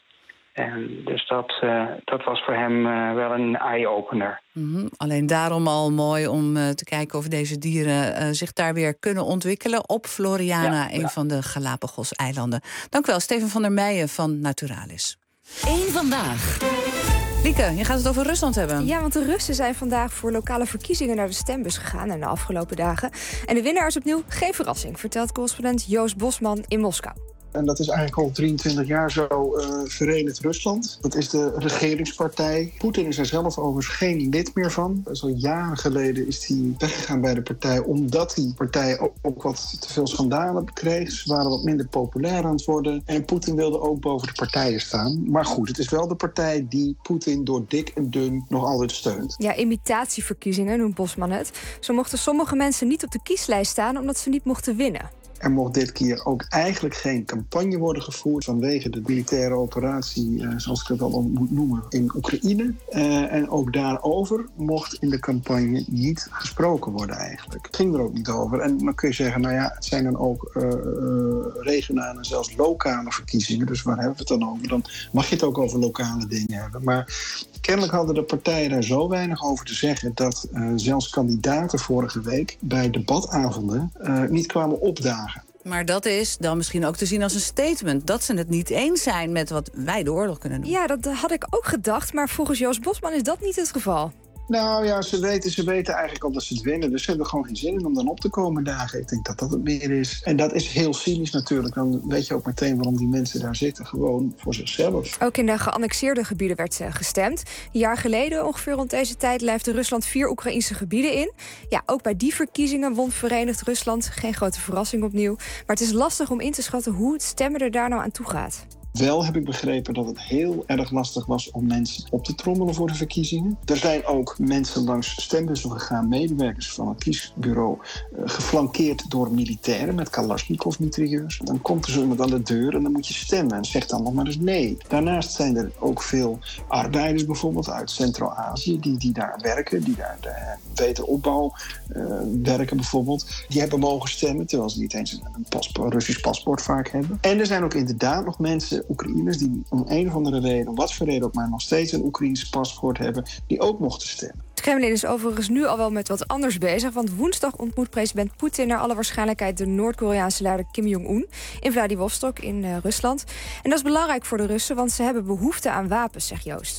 En dus dat, uh, dat was voor hem uh, wel een eye-opener. Mm-hmm. Alleen daarom al mooi om uh, te kijken of deze dieren uh, zich daar weer kunnen ontwikkelen op Floriana, ja, een ja. van de Galapagos-eilanden. Dank u wel, Steven van der Meijen van Naturalis. Eén vandaag. Lieke, je gaat het over Rusland hebben. Ja, want de Russen zijn vandaag voor lokale verkiezingen naar de stembus gegaan in de afgelopen dagen. En de winnaar is opnieuw geen verrassing, vertelt correspondent Joost Bosman in Moskou. En dat is eigenlijk al drieëntwintig jaar zo uh, Verenigd Rusland. Dat is de regeringspartij. Poetin is er zelf overigens geen lid meer van. Zo jaren geleden is hij weggegaan bij de partij, omdat die partij ook, ook wat te veel schandalen kreeg. Ze waren wat minder populair aan het worden. En Poetin wilde ook boven de partijen staan. Maar goed, het is wel de partij die Poetin door dik en dun nog altijd steunt. Ja, imitatieverkiezingen noemt Bosman het. Zo mochten sommige mensen niet op de kieslijst staan omdat ze niet mochten winnen. Er mocht dit keer ook eigenlijk geen campagne worden gevoerd vanwege de militaire operatie, uh, zoals ik het al moet noemen, in Oekraïne. Uh, en ook daarover mocht in de campagne niet gesproken worden eigenlijk. Het ging er ook niet over. En dan kun je zeggen, nou ja, het zijn dan ook uh, uh, regionale en zelfs lokale verkiezingen. Dus waar hebben we het dan over? Dan mag je het ook over lokale dingen hebben. Maar kennelijk hadden de partijen daar zo weinig over te zeggen dat uh, zelfs kandidaten vorige week bij debatavonden uh, niet kwamen opdagen. Maar dat is dan misschien ook te zien als een statement, dat ze het niet eens zijn met wat wij de oorlog kunnen doen. Ja, dat had ik ook gedacht, maar volgens Joost Bosman is dat niet het geval. Nou ja, ze weten, ze weten eigenlijk al dat ze het winnen. Dus ze hebben gewoon geen zin in om dan op te komen dagen. Ik denk dat dat het meer is. En dat is heel cynisch natuurlijk. Dan weet je ook meteen waarom die mensen daar zitten. Gewoon voor zichzelf. Ook in de geannexeerde gebieden werd gestemd. Een jaar geleden, ongeveer rond deze tijd, lijfde Rusland vier Oekraïnse gebieden in. Ja, ook bij die verkiezingen won Verenigd Rusland. Geen grote verrassing opnieuw. Maar het is lastig om in te schatten hoe het stemmen er daar nou aan toe gaat. Wel heb ik begrepen dat het heel erg lastig was om mensen op te trommelen voor de verkiezingen. Er zijn ook mensen langs stembussen gegaan, medewerkers van het kiesbureau, uh, geflankeerd door militairen met Kalashnikov-mitrailleurs. Dan komt er zo iemand aan de deur en dan moet je stemmen en zegt dan nog maar eens nee. Daarnaast zijn er ook veel arbeiders bijvoorbeeld uit Centraal-Azië die, die daar werken, die daar de wederopbouw uh, werken bijvoorbeeld. Die hebben mogen stemmen, terwijl ze niet eens een paspoort, Russisch paspoort vaak hebben. En er zijn ook inderdaad nog mensen, Oekraïners, die om een of andere reden, om wat voor reden ook maar, nog steeds een Oekraïns paspoort hebben, die ook mochten stemmen. Het Kremlin is overigens nu al wel met wat anders bezig, want woensdag ontmoet president Poetin naar alle waarschijnlijkheid de Noord-Koreaanse leider Kim Jong-un in Vladivostok in uh, Rusland. En dat is belangrijk voor de Russen, want ze hebben behoefte aan wapens, zegt Joost.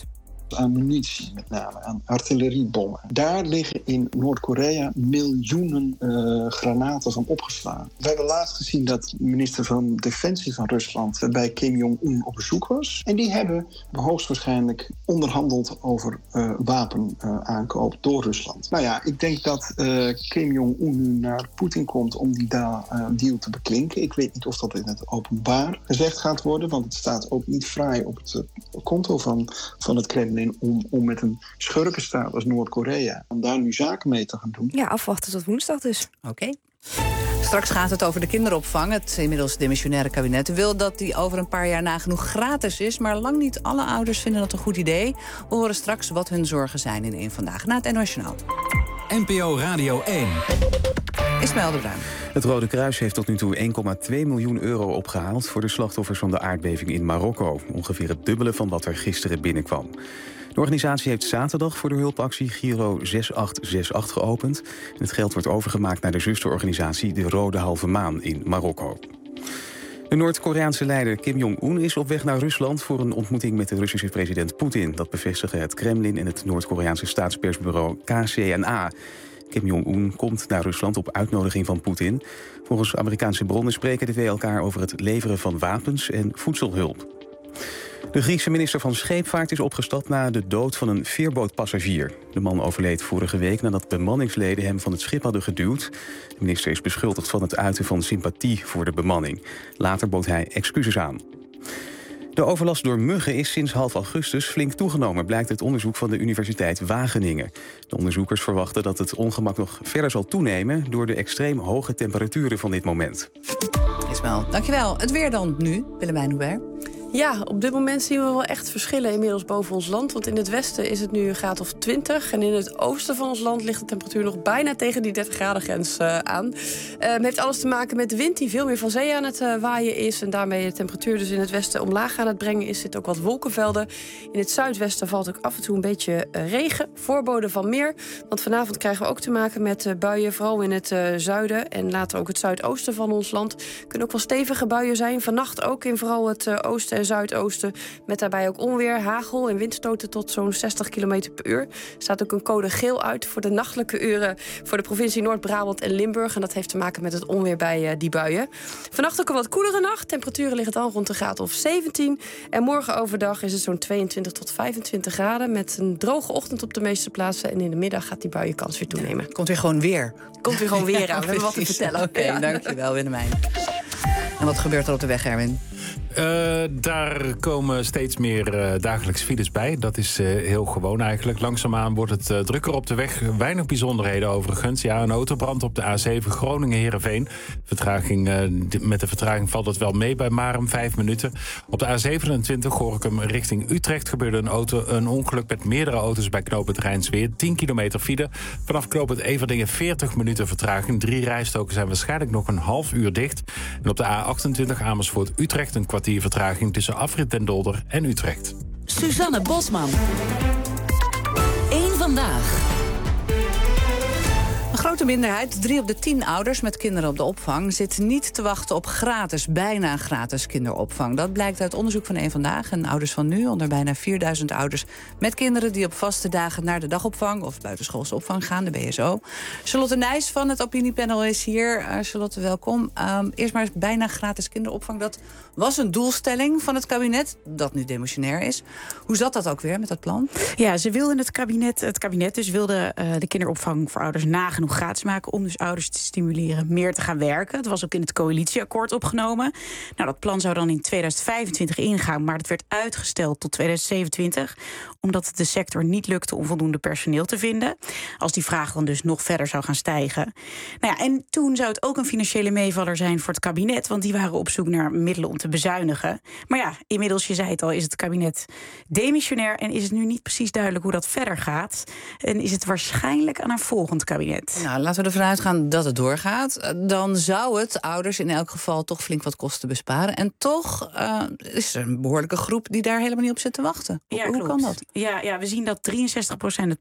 aan munitie, met name aan artilleriebommen. Daar liggen in Noord-Korea miljoenen uh, granaten van opgeslagen. We hebben laatst gezien dat de minister van Defensie van Rusland bij Kim Jong-un op bezoek was. En die hebben hoogstwaarschijnlijk onderhandeld over uh, wapenaankoop uh, door Rusland. Nou ja, ik denk dat uh, Kim Jong-un nu naar Poetin komt om die da- uh, deal te beklinken. Ik weet niet of dat in het openbaar gezegd gaat worden, want het staat ook niet fraai op het uh, konto van, van het Kremlin om, om met een schurkenstaat als Noord-Korea om daar nu zaken mee te gaan doen. Ja, afwachten tot woensdag dus. Oké. Okay. Straks gaat het over de kinderopvang. Het inmiddels demissionaire kabinet wil dat die over een paar jaar nagenoeg gratis is, maar lang niet alle ouders vinden dat een goed idee. We horen straks wat hun zorgen zijn in één Vandaag na het N O S Journaal. N P O Radio één. Ismaël de Bruin. Het Rode Kruis heeft tot nu toe één komma twee miljoen euro opgehaald voor de slachtoffers van de aardbeving in Marokko. Ongeveer het dubbele van wat er gisteren binnenkwam. De organisatie heeft zaterdag voor de hulpactie Giro zes acht zes acht geopend. En het geld wordt overgemaakt naar de zusterorganisatie de Rode Halve Maan in Marokko. De Noord-Koreaanse leider Kim Jong-un is op weg naar Rusland voor een ontmoeting met de Russische president Poetin. Dat bevestigen het Kremlin en het Noord-Koreaanse staatspersbureau K C N A. Kim Jong-un komt naar Rusland op uitnodiging van Poetin. Volgens Amerikaanse bronnen spreken de twee elkaar over het leveren van wapens en voedselhulp. De Griekse minister van Scheepvaart is opgestapt na de dood van een veerbootpassagier. De man overleed vorige week nadat bemanningsleden hem van het schip hadden geduwd. De minister is beschuldigd van het uiten van sympathie voor de bemanning. Later bood hij excuses aan. De overlast door muggen is sinds half augustus flink toegenomen, blijkt uit onderzoek van de Universiteit Wageningen. De onderzoekers verwachten dat het ongemak nog verder zal toenemen door de extreem hoge temperaturen van dit moment. Ismaël, dankjewel. Het weer dan nu, Willemijn Hubert. Ja, op dit moment zien we wel echt verschillen inmiddels boven ons land. Want in het westen is het nu een graad of twintig. En in het oosten van ons land ligt de temperatuur nog bijna tegen die dertig graden grens uh, aan. Uh, het heeft alles te maken met de wind die veel meer van zee aan het uh, waaien is. En daarmee de temperatuur dus in het westen omlaag aan het brengen is. Er zitten ook wat wolkenvelden. In het zuidwesten valt ook af en toe een beetje uh, regen. Voorbode van meer. Want vanavond krijgen we ook te maken met uh, buien. Vooral in het uh, zuiden en later ook het zuidoosten van ons land. Kunnen ook wel stevige buien zijn. Vannacht ook in vooral het uh, oosten en zuidoosten. Met daarbij ook onweer, hagel en windstoten tot zo'n zestig kilometer per uur. Er staat ook een code geel uit voor de nachtelijke uren voor de provincie Noord-Brabant en Limburg. En dat heeft te maken met het onweer bij uh, die buien. Vannacht ook een wat koelere nacht. Temperaturen liggen dan rond de graad of zeventien. En morgen overdag is het zo'n tweeëntwintig tot vijfentwintig graden. Met een droge ochtend op de meeste plaatsen. En in de middag gaat die buienkans weer toenemen. Komt weer gewoon weer. Komt weer gewoon weer aan. We hebben wat te vertellen. Oké, okay, ja. Dankjewel Willemijn. En wat gebeurt er op de weg, Erwin? Uh, daar komen steeds meer uh, dagelijks files bij. Dat is uh, heel gewoon eigenlijk. Langzaamaan wordt het uh, drukker op de weg. Weinig bijzonderheden overigens. Ja, een autobrand op de A zeven Groningen-Heerenveen. Vertraging, uh, met de vertraging valt het wel mee bij Marum, vijf minuten. Op de A zevenentwintig Gorinchem richting Utrecht gebeurde een, auto, een ongeluk met meerdere auto's bij knooppunt Rijnsweer. tien kilometer file. Vanaf knooppunt Everdingen veertig minuten vertraging. Drie rijstroken zijn waarschijnlijk nog een half uur dicht. En op de A achtentwintig Amersfoort-Utrecht een kwartier vertraging tussen Afrit den Dolder en Utrecht. Suzanne Bosman. Eén Vandaag. Een grote minderheid, drie op de tien ouders met kinderen op de opvang, zit niet te wachten op gratis, bijna gratis kinderopvang. Dat blijkt uit onderzoek van Eén Vandaag. En Ouders van Nu, onder bijna vierduizend ouders met kinderen die op vaste dagen naar de dagopvang of buitenschoolse opvang gaan, de B S O. Charlotte Nijs van het opiniepanel is hier. Uh, Charlotte, welkom. Um, eerst maar eens bijna gratis kinderopvang. Dat was een doelstelling van het kabinet, dat nu demissionair is. Hoe zat dat ook weer met dat plan? Ja, ze wilden het kabinet, het kabinet dus wilde uh, de kinderopvang voor ouders nagenoeg gratis maken om dus ouders te stimuleren meer te gaan werken. Het was ook in het coalitieakkoord opgenomen. Nou, dat plan zou dan in tweeduizend vijfentwintig ingaan, maar dat werd uitgesteld tot tweeduizend zevenentwintig, omdat het de sector niet lukte om voldoende personeel te vinden. Als die vraag dan dus nog verder zou gaan stijgen. Nou ja, en toen zou het ook een financiële meevaller zijn voor het kabinet, want die waren op zoek naar middelen om te bezuinigen. Maar ja, inmiddels, je zei het al, is het kabinet demissionair en is het nu niet precies duidelijk hoe dat verder gaat. En is het waarschijnlijk aan een volgend kabinet. Nou, laten we ervan uitgaan dat het doorgaat. Dan zou het ouders in elk geval toch flink wat kosten besparen. En toch uh, is er een behoorlijke groep die daar helemaal niet op zit te wachten. Ja, hoe klopt. kan dat? Ja, ja, we zien dat drieënzestig procent het plan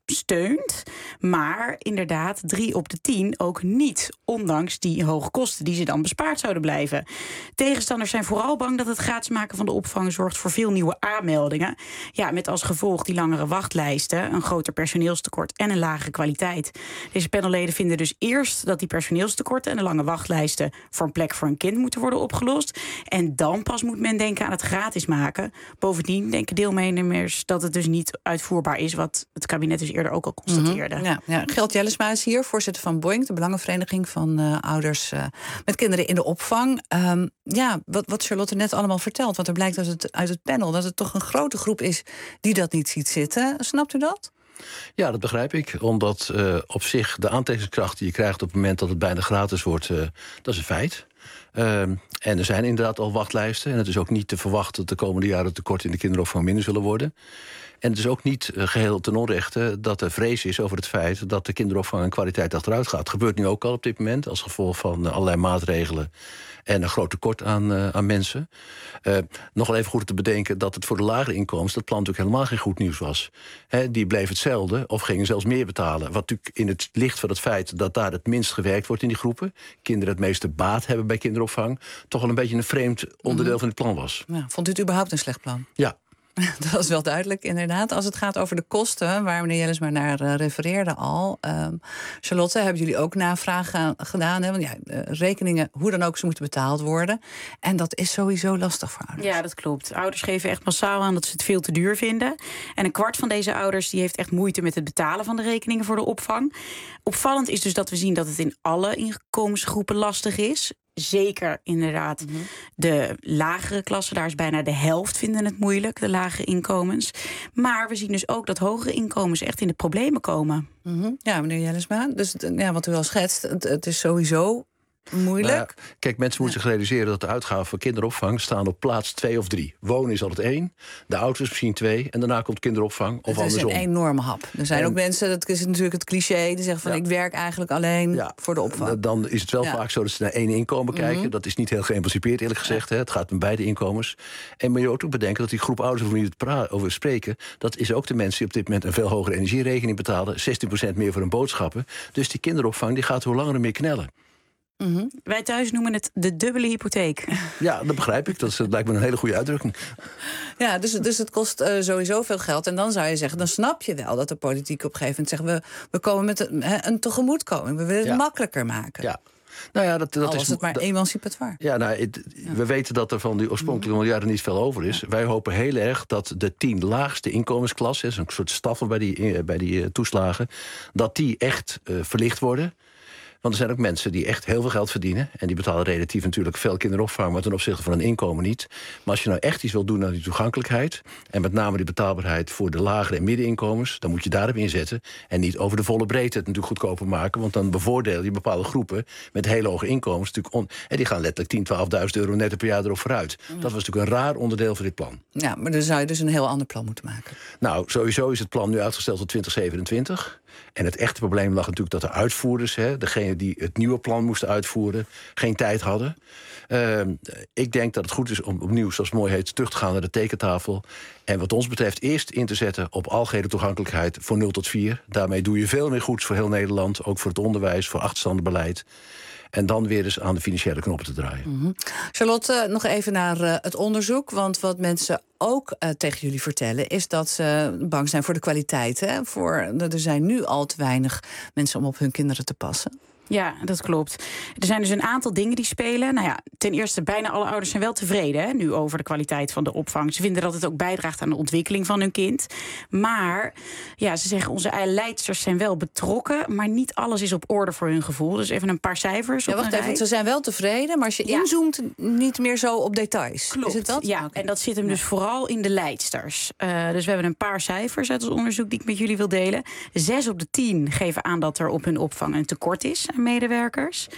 steunt. Maar inderdaad, drie op de tien ook niet. Ondanks die hoge kosten die ze dan bespaard zouden blijven. Tegenstanders zijn vooral bang dat het gratis maken van de opvang zorgt voor veel nieuwe aanmeldingen. Ja, met als gevolg die langere wachtlijsten, een groter personeelstekort en een lagere kwaliteit. Deze panelleden vinden dus eerst dat die personeelstekorten en de lange wachtlijsten voor een plek voor een kind moeten worden opgelost. En dan pas moet men denken aan het gratis maken. Bovendien denken deelnemers dat het dus niet uitvoerbaar is, wat het kabinet dus eerder ook al constateerde. Mm-hmm. Ja, ja. Gert Jellesma is hier, voorzitter van Boink, de Belangenvereniging van uh, ouders uh, met kinderen in de opvang. Um, ja, wat, wat Charlotte net allemaal vertelt, want er blijkt uit het, uit het panel dat het toch een grote groep is die dat niet ziet zitten. Snapt u dat? Ja, dat begrijp ik. Omdat uh, op zich de aantrekkingskracht die je krijgt op het moment dat het bijna gratis wordt, uh, dat is een feit. Uh, en er zijn inderdaad al wachtlijsten. En het is ook niet te verwachten dat de komende jaren tekorten in de kinderopvang minder zullen worden. En het is ook niet uh, geheel ten onrechte dat er vrees is over het feit dat de kinderopvang in kwaliteit achteruit gaat. Dat gebeurt nu ook al op dit moment als gevolg van uh, allerlei maatregelen en een groot tekort aan, uh, aan mensen. Uh, nog wel even goed te bedenken dat het voor de lagere inkomens dat plan natuurlijk helemaal geen goed nieuws was. He, die bleef hetzelfde of gingen zelfs meer betalen. Wat natuurlijk in het licht van het feit dat daar het minst gewerkt wordt in die groepen, kinderen het meeste baat hebben bij kinderopvang, toch wel een beetje een vreemd onderdeel mm-hmm. van het plan was. Ja, vond u het überhaupt een slecht plan? Ja. Dat is wel duidelijk, inderdaad. Als het gaat over de kosten, waar meneer Jellesma naar uh, refereerde al. Um, Charlotte, hebben jullie ook navragen gedaan? Hè? Want ja, uh, rekeningen, hoe dan ook, ze moeten betaald worden. En dat is sowieso lastig voor ouders. Ja, dat klopt. Ouders geven echt massaal aan dat ze het veel te duur vinden. En een kwart van deze ouders die heeft echt moeite met het betalen van de rekeningen voor de opvang. Opvallend is dus dat we zien dat het in alle inkomensgroepen lastig is. Zeker inderdaad mm-hmm. de lagere klassen, daar is bijna de helft vinden het moeilijk, de lagere inkomens. Maar we zien dus ook dat hogere inkomens echt in de problemen komen. Mm-hmm. Ja, meneer Jellesma, dus ja, wat u al schetst, het, het is sowieso moeilijk. Nou ja, kijk, mensen moeten ja. zich realiseren dat de uitgaven voor kinderopvang staan op plaats twee of drie. Wonen is altijd één, de auto is misschien twee en daarna komt kinderopvang of andersom. Het is een enorme hap. Er zijn en, ook mensen, dat is natuurlijk het cliché, die zeggen van ja. ik werk eigenlijk alleen ja. voor de opvang. Dan is het wel ja. vaak zo dat ze naar één inkomen kijken. Mm-hmm. Dat is niet heel geëmancipeerd eerlijk gezegd. Ja. Hè. Het gaat om beide inkomens. En moet je ook bedenken dat die groep ouders over wie we het over spreken, dat is ook de mensen die op dit moment een veel hogere energierekening betalen, zestien procent meer voor hun boodschappen. Dus die kinderopvang die gaat hoe langer meer knellen. Mm-hmm. Wij thuis noemen het de dubbele hypotheek. Ja, dat begrijp ik. Dat, is, dat lijkt me een hele goede uitdrukking. Ja, dus, dus het kost uh, sowieso veel geld. En dan zou je zeggen, dan snap je wel dat de politiek op een gegeven moment zegt, we, we komen met een, he, een tegemoetkoming. We willen het ja. makkelijker maken. Ja. Nou ja, dat, dat Al is was het maar dat, emancipatoire. Ja, nou, het, ja. we weten dat er van die oorspronkelijke miljarden niet veel over is. Ja. Wij hopen heel erg dat de tien laagste inkomensklassen, een soort staffel bij die, bij die uh, toeslagen, dat die echt uh, verlicht worden. Want er zijn ook mensen die echt heel veel geld verdienen. En die betalen relatief natuurlijk veel kinderopvang, maar ten opzichte van hun inkomen niet. Maar als je nou echt iets wil doen aan die toegankelijkheid, en met name die betaalbaarheid voor de lagere en middeninkomens, dan moet je daarop inzetten. En niet over de volle breedte het natuurlijk goedkoper maken. Want dan bevoordeel je bepaalde groepen met hele hoge inkomens. Natuurlijk on, en die gaan letterlijk tien, twaalfduizend euro netto per jaar erop vooruit. Ja. Dat was natuurlijk een raar onderdeel van dit plan. Ja, maar dan zou je dus een heel ander plan moeten maken. Nou, sowieso is het plan nu uitgesteld tot twintig zevenentwintig. En het echte probleem lag natuurlijk dat de uitvoerders, hè, degene die het nieuwe plan moesten uitvoeren, geen tijd hadden. Uh, ik denk dat het goed is om opnieuw, zoals het mooi heet, terug te gaan naar de tekentafel. En wat ons betreft eerst in te zetten op algehele toegankelijkheid voor nul tot vier. Daarmee doe je veel meer goeds voor heel Nederland, ook voor het onderwijs, voor achterstandenbeleid. En dan weer eens aan de financiële knoppen te draaien. Mm-hmm. Charlotte, nog even naar uh, het onderzoek. Want wat mensen ook uh, tegen jullie vertellen, is dat ze bang zijn voor de kwaliteit. Hè? Voor, er zijn nu al te weinig mensen om op hun kinderen te passen. Ja, dat klopt. Er zijn dus een aantal dingen die spelen. Nou ja, ten eerste, bijna alle ouders zijn wel tevreden hè, nu over de kwaliteit van de opvang. Ze vinden dat het ook bijdraagt aan de ontwikkeling van hun kind. Maar ja, ze zeggen, onze leidsters zijn wel betrokken, maar niet alles is op orde voor hun gevoel. Dus even een paar cijfers. Ja, wacht even, want ze zijn wel tevreden, maar als je ja. inzoomt, niet meer zo op details. Klopt. Is het dat? Ja, okay. En dat zit hem dus ja. vooral in de leidsters. Uh, dus we hebben een paar cijfers uit ons onderzoek die ik met jullie wil delen. Zes op de tien geven aan dat er op hun opvang een tekort is aan medewerkers.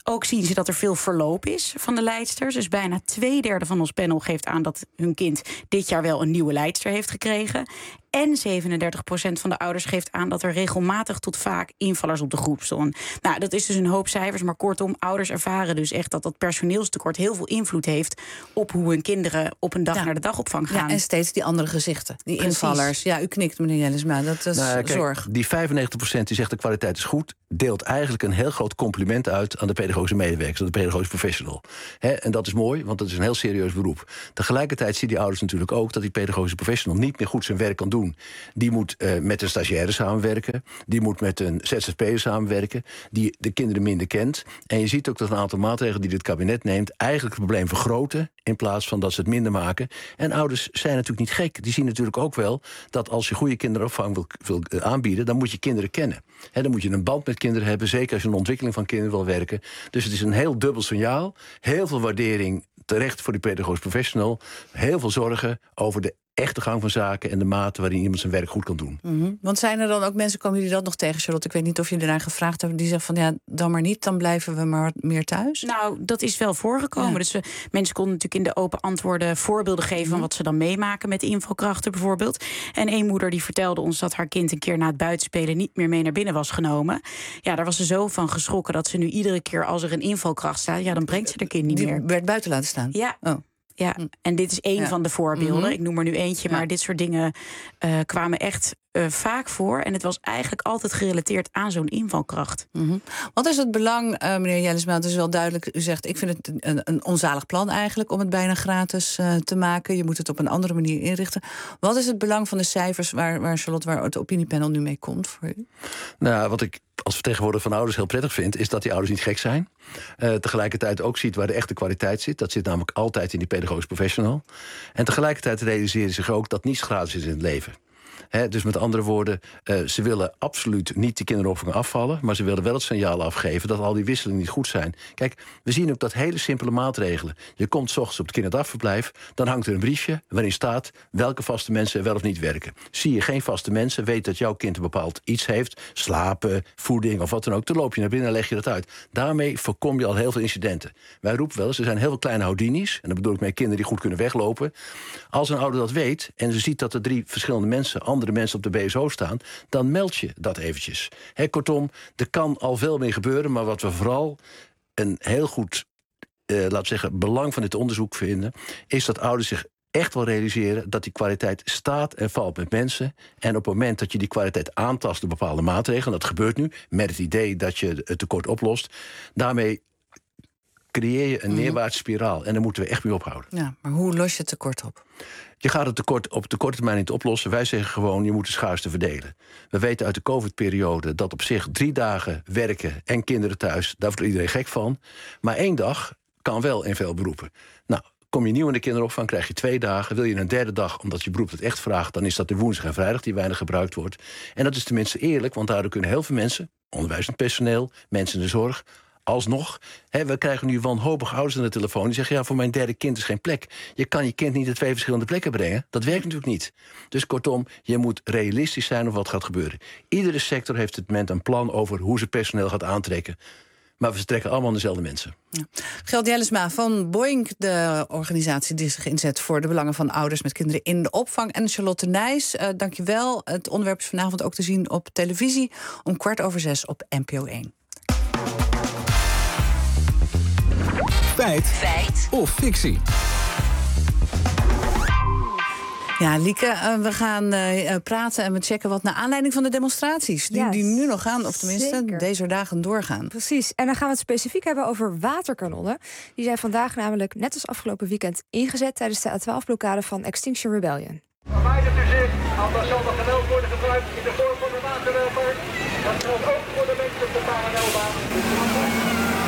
Ook zien ze dat er veel verloop is van de leidsters. Dus bijna twee derde van ons panel geeft aan dat hun kind dit jaar wel een nieuwe leidster heeft gekregen. En zevenendertig procent van de ouders geeft aan dat er regelmatig tot vaak invallers op de groep stonden. Nou, dat is dus een hoop cijfers, maar kortom, ouders ervaren dus echt dat dat personeelstekort heel veel invloed heeft op hoe hun kinderen op een dag Ja. naar de dagopvang gaan. Ja, en steeds die andere gezichten, die Precies. invallers. Ja, u knikt, meneer Jellesma, dat is Nou, kijk, zorg. Die vijfennegentig procent die zegt de kwaliteit is goed, deelt eigenlijk een heel groot compliment uit aan de pedagogische medewerkers, aan de pedagogisch professional. Hè, en dat is mooi, want dat is een heel serieus beroep. Tegelijkertijd zien die ouders natuurlijk ook dat die pedagogische professional niet meer goed zijn werk kan doen. Die moet uh, met een stagiaire samenwerken, die moet met een Z Z P'er samenwerken, die de kinderen minder kent. En je ziet ook dat een aantal maatregelen die dit kabinet neemt eigenlijk het probleem vergroten in plaats van dat ze het minder maken. En ouders zijn natuurlijk niet gek. Die zien natuurlijk ook wel dat als je goede kinderopvang wil, wil aanbieden, dan moet je kinderen kennen. He, dan moet je een band met kinderen hebben, zeker als je een ontwikkeling van kinderen wil werken. Dus het is een heel dubbel signaal. Heel veel waardering terecht voor die pedagogisch professional. Heel veel zorgen over de echte gang van zaken en de mate waarin iemand zijn werk goed kan doen. Mm-hmm. Want zijn er dan ook mensen, komen jullie dat nog tegen, Charlotte? Ik weet niet of jullie daar gevraagd hebben, die zeggen van ja, dan maar niet, dan blijven we maar wat meer thuis. Nou, dat is wel voorgekomen. Ja. Dus we, mensen konden natuurlijk in de open antwoorden voorbeelden geven van wat ze dan meemaken met de invalkrachten bijvoorbeeld. En één moeder die vertelde ons dat haar kind een keer na het buitenspelen niet meer mee naar binnen was genomen. Ja, daar was ze zo van geschrokken dat ze nu iedere keer als er een invalkracht staat, ja, dan brengt ze haar kind niet Die meer. werd buiten laten staan. Ja. Oh. Ja, en dit is één Ja. van de voorbeelden. Mm-hmm. Ik noem er nu eentje, Ja. maar dit soort dingen uh, kwamen echt uh, vaak voor. En het was eigenlijk altijd gerelateerd aan zo'n invalkracht. Mm-hmm. Wat is het belang, uh, meneer Jellesma? Het is wel duidelijk, u zegt, ik vind het een, een onzalig plan eigenlijk om het bijna gratis uh, te maken. Je moet het op een andere manier inrichten. Wat is het belang van de cijfers waar, waar Charlotte, waar het opiniepanel nu mee komt voor u? Nou, wat ik als vertegenwoordiger van ouders heel prettig vind, is dat die ouders niet gek zijn. Uh, tegelijkertijd ook ziet waar de echte kwaliteit zit. Dat zit namelijk altijd in die pedagogisch professional. En tegelijkertijd realiseren zich ook dat niets gratis is in het leven. He, dus met andere woorden, uh, ze willen absoluut niet die kinderopvang afvallen, maar ze willen wel het signaal afgeven dat al die wisselingen niet goed zijn. Kijk, we zien ook dat hele simpele maatregelen. Je komt 's ochtends op het kinderdagverblijf, dan hangt er een briefje waarin staat welke vaste mensen wel of niet werken. Zie je geen vaste mensen, weet dat jouw kind een bepaald iets heeft, slapen, voeding of wat dan ook, dan loop je naar binnen en leg je dat uit. Daarmee voorkom je al heel veel incidenten. Wij roepen wel eens, er zijn heel veel kleine Houdinis, en dat bedoel ik met kinderen die goed kunnen weglopen. Als een ouder dat weet en ze ziet dat er drie verschillende mensen, andere mensen op de B S O staan, dan meld je dat eventjes. He, kortom, er kan al veel meer gebeuren, maar wat we vooral een heel goed, uh, laten we zeggen, belang van dit onderzoek vinden, is dat ouders zich echt wel realiseren dat die kwaliteit staat en valt met mensen. En op het moment dat je die kwaliteit aantast door bepaalde maatregelen, dat gebeurt nu, met het idee dat je het tekort oplost, daarmee creëer je een neerwaartse spiraal. En daar moeten we echt mee ophouden. Ja, maar hoe los je het tekort op? Je gaat het tekort op de korte termijn niet oplossen. Wij zeggen gewoon, je moet de schaarste verdelen. We weten uit de COVID-periode dat op zich drie dagen werken en kinderen thuis, daar wordt iedereen gek van. Maar één dag kan wel in veel beroepen. Nou, kom je nieuw in de kinderopvang, krijg je twee dagen. Wil je een derde dag, omdat je beroep het echt vraagt, dan is dat de woensdag en vrijdag die weinig gebruikt wordt. En dat is tenminste eerlijk, want daardoor kunnen heel veel mensen, onderwijzend personeel, mensen in de zorg, alsnog, hè, we krijgen nu wanhopige ouders aan de telefoon die zeggen, ja, voor mijn derde kind is geen plek. Je kan je kind niet naar twee verschillende plekken brengen. Dat werkt natuurlijk niet. Dus kortom, je moet realistisch zijn over wat gaat gebeuren. Iedere sector heeft op het moment een plan over hoe ze personeel gaat aantrekken. Maar we vertrekken allemaal dezelfde mensen. Ja. Gert Jellesma van Boink, de organisatie die zich inzet voor de belangen van ouders met kinderen in de opvang. En Charlotte Nijs, uh, dank je wel. Het onderwerp is vanavond ook te zien op televisie om kwart over zes op N P O één. Feit. Feit. Of fictie. Ja, Lieke, uh, we gaan uh, praten en we checken wat naar aanleiding van de demonstraties. Die, Ja, die nu nog gaan, of tenminste zeker. deze dagen doorgaan. Precies, en dan gaan we het specifiek hebben over waterkanonnen. Die zijn vandaag namelijk, net als afgelopen weekend, ingezet tijdens de A twaalf blokkade van Extinction Rebellion. Verwijdert u zich, anders zal er geweld worden gebruikt in de vorm van een waterwerper. Dat geldt ook voor de mensen op de parallelbaan.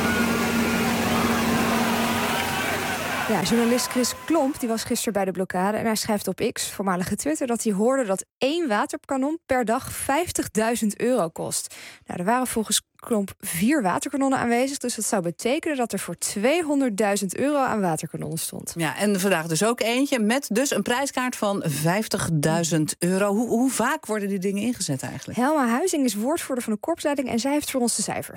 Ja, journalist Chris Klomp die was gisteren bij de blokkade en hij schrijft op X, voormalige Twitter, dat hij hoorde dat één waterkanon per dag vijftigduizend euro kost. Nou, er waren volgens Klomp vier waterkanonnen aanwezig, dus dat zou betekenen dat er voor tweehonderdduizend euro aan waterkanonnen stond. Ja, en vandaag dus ook eentje met dus een prijskaart van vijftigduizend euro. Hoe, hoe vaak worden die dingen ingezet eigenlijk? Helma Huizing is woordvoerder van de korpsleiding en zij heeft voor ons de cijfers.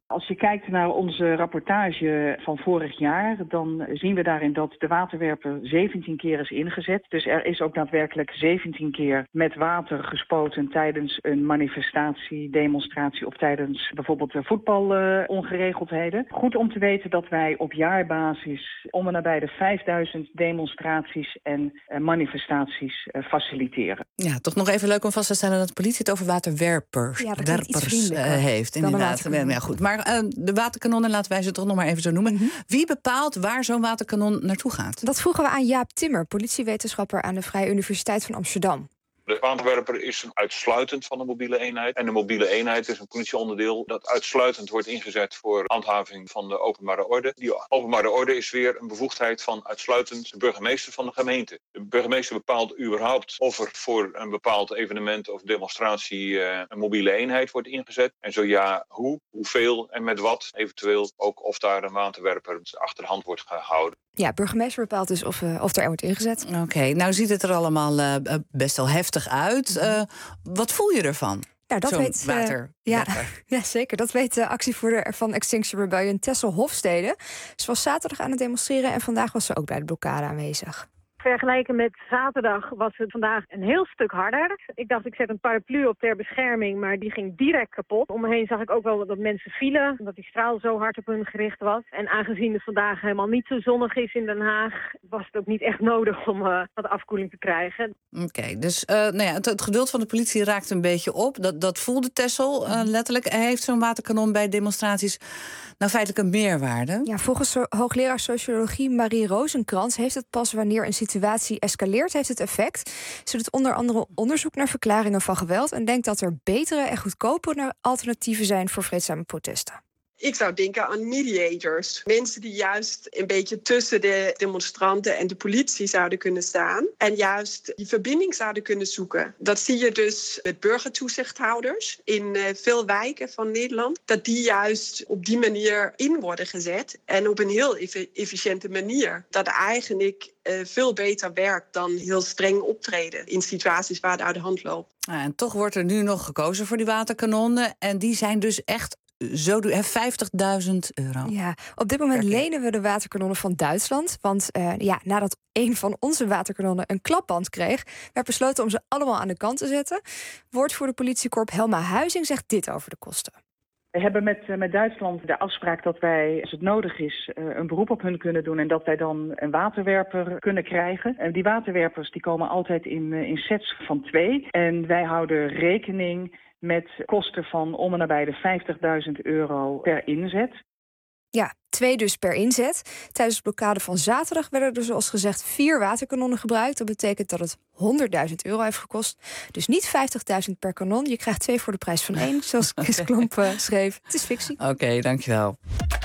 Als je kijkt naar onze rapportage van vorig jaar, dan zien we daarin dat de waterwerper zeventien keer is ingezet. Dus er is ook daadwerkelijk zeventien keer met water gespoten tijdens een manifestatie, demonstratie of tijdens bijvoorbeeld voetbalongeregeldheden. Uh, Goed om te weten dat wij op jaarbasis om en nabij de vijfduizend demonstraties en uh, manifestaties uh, faciliteren. Ja, toch nog even leuk om vast te stellen dat de politie het over waterwerpers Ja, dat werpers, uh, heeft. Inderdaad. Ja, goed. Maar uh, de waterkanonnen, laten wij ze toch nog maar even zo noemen. Mm-hmm. Wie bepaalt waar zo'n waterkanon naartoe gaat? Dat vroegen we aan Jaap Timmer, politiewetenschapper aan de Vrije Universiteit van Amsterdam. De waterwerper is uitsluitend van de mobiele eenheid. En de mobiele eenheid is een politieonderdeel dat uitsluitend wordt ingezet voor handhaving van de openbare orde. Die openbare orde is weer een bevoegdheid van uitsluitend de burgemeester van de gemeente. De burgemeester bepaalt überhaupt of er voor een bepaald evenement of demonstratie uh, een mobiele eenheid wordt ingezet. En zo ja, hoe, hoeveel en met wat. Eventueel ook of daar een waterwerper achter de hand wordt gehouden. Ja, burgemeester bepaalt dus of, uh, of er wordt ingezet. Oké, okay, nou ziet het er allemaal uh, best wel heftig uit. Uh, wat voel je ervan? Nou, dat Zo'n weet water. Uh, ja, ja, zeker. Dat weet de actievoerder van Extinction Rebellion, Tessel Hofstede. Ze was zaterdag aan het demonstreren en vandaag was ze ook bij de blokkade aanwezig. Vergeleken met zaterdag was het vandaag een heel stuk harder. Ik dacht, ik zet een paraplu op ter bescherming, maar die ging direct kapot. Om me heen zag ik ook wel dat mensen vielen, omdat die straal zo hard op hun gericht was. En aangezien het vandaag helemaal niet zo zonnig is in Den Haag, was het ook niet echt nodig om uh, wat afkoeling te krijgen. Oké, okay, dus uh, nou ja, het, het geduld van de politie raakt een beetje op. Dat, dat voelde Tessel uh, letterlijk. Heeft zo'n waterkanon bij demonstraties nou feitelijk een meerwaarde? Ja, volgens hoogleraar sociologie Marie Rozenkrans heeft het pas wanneer een situatie escaleert, heeft het effect. Ze doet onder andere onderzoek naar verklaringen van geweld en denkt dat er betere en goedkopere alternatieven zijn voor vreedzame protesten. Ik zou denken aan mediators. Mensen die juist een beetje tussen de demonstranten en de politie zouden kunnen staan. En juist die verbinding zouden kunnen zoeken. Dat zie je dus met burgertoezichthouders in veel wijken van Nederland. Dat die juist op die manier in worden gezet. En op een heel efficiënte manier. Dat eigenlijk uh, veel beter werkt dan heel streng optreden in situaties waar het uit de hand loopt. En toch wordt er nu nog gekozen voor die waterkanonnen. En die zijn dus echt zo vijftigduizend euro. Ja, op dit moment lenen we de waterkanonnen van Duitsland. Want uh, ja, nadat een van onze waterkanonnen een klapband kreeg, werd besloten om ze allemaal aan de kant te zetten. Woordvoerder politiekorps Helma Huizing zegt dit over de kosten. We hebben met, met Duitsland de afspraak dat wij, als het nodig is, een beroep op hun kunnen doen en dat wij dan een waterwerper kunnen krijgen. En die waterwerpers die komen altijd in, in sets van twee. En wij houden rekening met kosten van om en nabij de vijftigduizend euro per inzet. Ja, twee dus per inzet. Tijdens de blokkade van zaterdag werden er zoals gezegd vier waterkanonnen gebruikt. Dat betekent dat het honderdduizend euro heeft gekost. Dus niet vijftigduizend per kanon. Je krijgt twee voor de prijs van één, zoals Chris Klomp uh, schreef. Het is fictie. Oké, okay, dankjewel.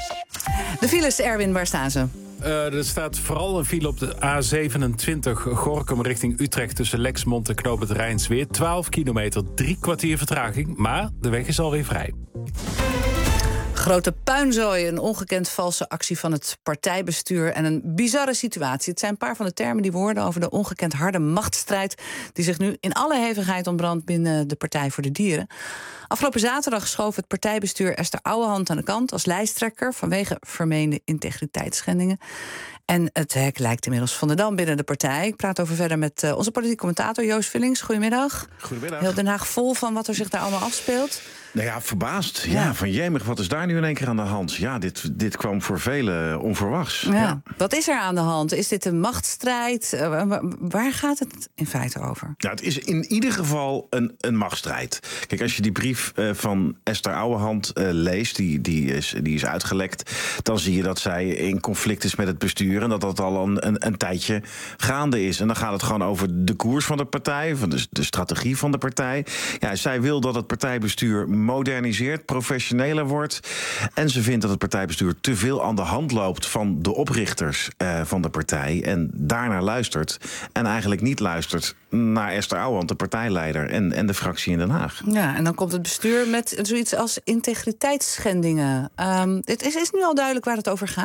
De files, Erwin, waar staan ze? Uh, er staat vooral een file op de A zevenentwintig Gorinchem richting Utrecht tussen Lexmond en Knoop het Rijnsweer. twaalf kilometer, drie kwartier vertraging, maar de weg is alweer vrij. Grote puinzooi, een ongekend valse actie van het partijbestuur en een bizarre situatie. Het zijn een paar van de termen die we hoorden over de ongekend harde machtsstrijd die zich nu in alle hevigheid ontbrandt binnen de Partij voor de Dieren. Afgelopen zaterdag schoof het partijbestuur Esther Ouwehand aan de kant als lijsttrekker vanwege vermeende integriteitsschendingen. En het hek lijkt inmiddels van de dam binnen de partij. Ik praat over verder met uh, onze politiek commentator Joost Vullings. Goedemiddag. Goedemiddag. Heel Den Haag vol van wat er zich daar allemaal afspeelt. Nou ja, verbaasd. Ja, ja van jemig, wat is daar nu in één keer aan de hand? Ja, dit, dit kwam voor velen onverwachts. Ja. Ja. Wat is er aan de hand? Is dit een machtsstrijd? Uh, waar gaat het in feite over? Ja, het is in ieder geval een, een machtsstrijd. Kijk, als je die brief uh, van Esther Ouwehand uh, leest, die, die, is, die is uitgelekt, dan zie je dat zij in conflict is met het bestuur en dat dat al een, een, een tijdje gaande is. En dan gaat het gewoon over de koers van de partij, van de, de strategie van de partij. Ja, zij wil dat het partijbestuur moderniseert, professioneler wordt. En ze vindt dat het partijbestuur te veel aan de hand loopt van de oprichters uh, van de partij. En daarnaar luistert. En eigenlijk niet luistert naar Esther Ouwehand, de partijleider, en, en de fractie in Den Haag. Ja, en dan komt het bestuur met zoiets als integriteitsschendingen. Um, het is, is nu al duidelijk waar het over gaat?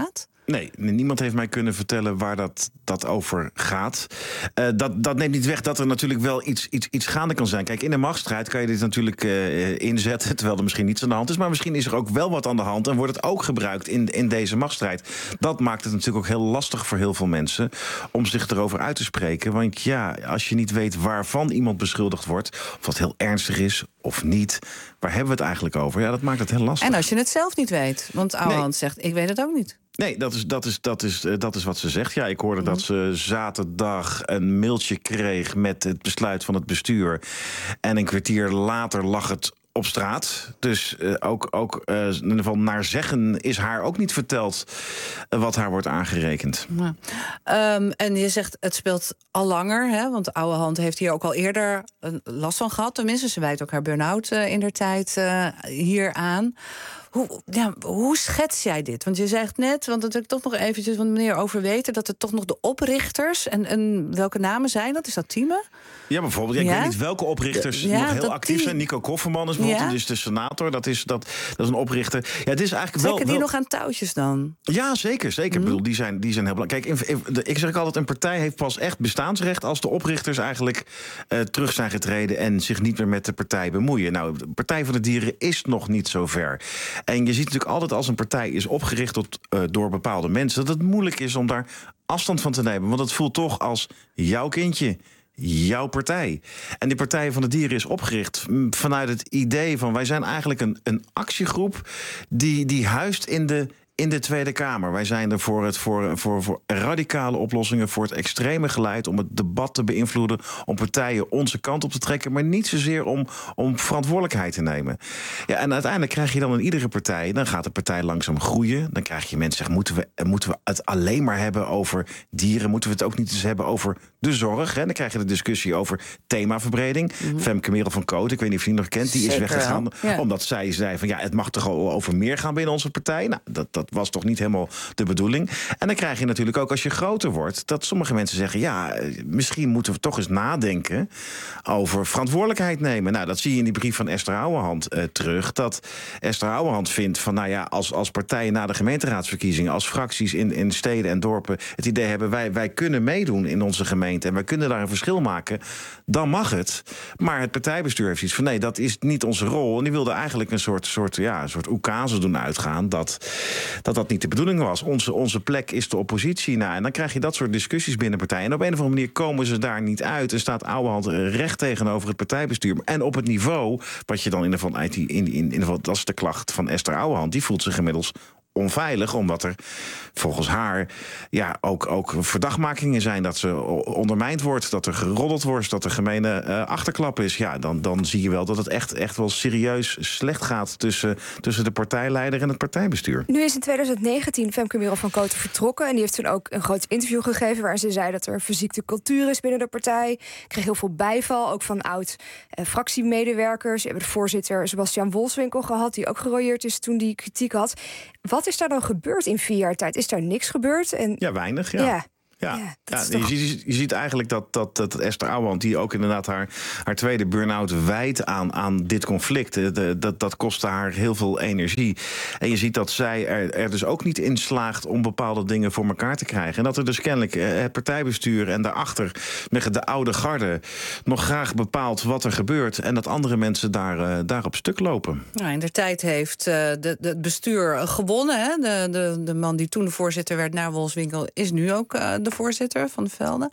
Nee, niemand heeft mij kunnen vertellen waar dat, dat over gaat. Uh, dat, dat neemt niet weg dat er natuurlijk wel iets, iets, iets gaande kan zijn. Kijk, in de machtsstrijd kan je dit natuurlijk uh, inzetten, terwijl er misschien niets aan de hand is. Maar misschien is er ook wel wat aan de hand en wordt het ook gebruikt in, in deze machtsstrijd. Dat maakt het natuurlijk ook heel lastig voor heel veel mensen om zich erover uit te spreken. Want ja, als je niet weet waarvan iemand beschuldigd wordt, of dat heel ernstig is of niet, waar hebben we het eigenlijk over? Ja, dat maakt het heel lastig. En als je het zelf niet weet, want Ouwehand nee. zegt, ik weet het ook niet. Nee, dat is, dat, is, dat, is, dat is wat ze zegt. Ja, ik hoorde mm. dat ze zaterdag een mailtje kreeg met het besluit van het bestuur. En een kwartier later lag het op straat. Dus uh, ook, ook uh, in ieder geval naar zeggen is haar ook niet verteld uh, wat haar wordt aangerekend. Ja. Um, en je zegt het speelt al langer, hè? Want Ouwehand heeft hier ook al eerder uh, last van gehad. Tenminste, ze wijt ook haar burn-out uh, in der tijd uh, hier aan. Hoe, ja, hoe schets jij dit? Want je zegt net, want dat ik toch nog eventjes van meneer over weten, dat er toch nog de oprichters en, en welke namen zijn dat? Is dat Thieme? Ja, bijvoorbeeld. Ja, ik ja? weet niet welke oprichters ja, nog heel actief die... zijn. Nico Kofferman is bijvoorbeeld, ja? dus de senator. Dat is, dat, dat is een oprichter. Ja, het is eigenlijk Zeker wel, die wel... nog aan touwtjes dan? Ja, zeker. zeker. Mm. Ik bedoel, die zijn, die zijn heel belangrijk. Kijk, in, in, ik zeg altijd, een partij heeft pas echt bestaansrecht als de oprichters eigenlijk uh, terug zijn getreden en zich niet meer met de partij bemoeien. Nou, de Partij van de Dieren is nog niet zo ver. En je ziet natuurlijk altijd als een partij is opgericht tot, uh, door bepaalde mensen, dat het moeilijk is om daar afstand van te nemen. Want het voelt toch als jouw kindje, jouw partij. En die Partij van de Dieren is opgericht vanuit het idee van wij zijn eigenlijk een, een actiegroep die, die huist in de in de Tweede Kamer. Wij zijn er voor, het, voor, voor, voor radicale oplossingen, voor het extreme geleid, om het debat te beïnvloeden, om partijen onze kant op te trekken, maar niet zozeer om, om verantwoordelijkheid te nemen. Ja, en uiteindelijk krijg je dan in iedere partij, dan gaat de partij langzaam groeien. Dan krijg je mensen zeggen, moeten we, moeten we het alleen maar hebben over dieren? Moeten we het ook niet eens hebben over de zorg? Hè? Dan krijg je de discussie over themaverbreding. Mm-hmm. Femke Merel van Koot, ik weet niet of je die nog kent, die Zeker is weggegaan ja. omdat zij zei van ja, het mag toch al over meer gaan binnen onze partij? Nou, dat, dat was toch niet helemaal de bedoeling. En dan krijg je natuurlijk ook als je groter wordt, dat sommige mensen zeggen, ja, misschien moeten we toch eens nadenken over verantwoordelijkheid nemen. Nou, dat zie je in die brief van Esther Ouwehand uh, terug. Dat Esther Ouwehand vindt van, nou ja, als, als partijen na de gemeenteraadsverkiezingen, als fracties in, in steden en dorpen het idee hebben, wij, wij kunnen meedoen in onze gemeente en wij kunnen daar een verschil maken, dan mag het. Maar het partijbestuur heeft iets van, nee, dat is niet onze rol. En die wilde eigenlijk een soort, soort, ja, een soort oekase doen uitgaan, dat dat dat niet de bedoeling was. Onze, onze plek is de oppositie. Nou, en dan krijg je dat soort discussies binnen partijen. En op een of andere manier komen ze daar niet uit. Er staat Ouwehand recht tegenover het partijbestuur. En op het niveau, wat je dan in ieder geval, in, in, in ieder geval dat is de klacht van Esther Ouwehand, die voelt zich inmiddels onveilig, omdat er volgens haar ja, ook, ook verdachtmakingen zijn dat ze ondermijnd wordt, dat er geroddeld wordt, dat er gemene uh, achterklap is. Ja, dan, dan zie je wel dat het echt, echt wel serieus slecht gaat tussen, tussen de partijleider en het partijbestuur. Nu is in twintig negentien Femke Merel van Koten vertrokken en die heeft toen ook een groot interview gegeven waar ze zei dat er een verziekte cultuur is binnen de partij. Kreeg heel veel bijval, ook van oud uh, fractiemedewerkers. We hebben de voorzitter Sebastian Wolfswinkel gehad, die ook gerooieerd is toen die kritiek had. Wat is daar dan gebeurd in vier jaar tijd? Is daar niks gebeurd? En... Ja, weinig, ja. ja. Ja, ja, ja toch... je, ziet, je ziet eigenlijk dat, dat, dat Esther Ouwehand, die ook inderdaad haar, haar tweede burn-out wijdt aan, aan dit conflict, de, dat, dat kostte haar heel veel energie. En je ziet dat zij er, er dus ook niet in slaagt om bepaalde dingen voor elkaar te krijgen. En dat er dus kennelijk het partijbestuur en daarachter met de oude garde nog graag bepaalt wat er gebeurt en dat andere mensen daar, uh, daar op stuk lopen. Nou, in der tijd heeft uh, de, de, het bestuur gewonnen. Hè? De, de, de man die toen de voorzitter werd na Wolfswinkel is nu ook uh, de voorzitter van de Velden.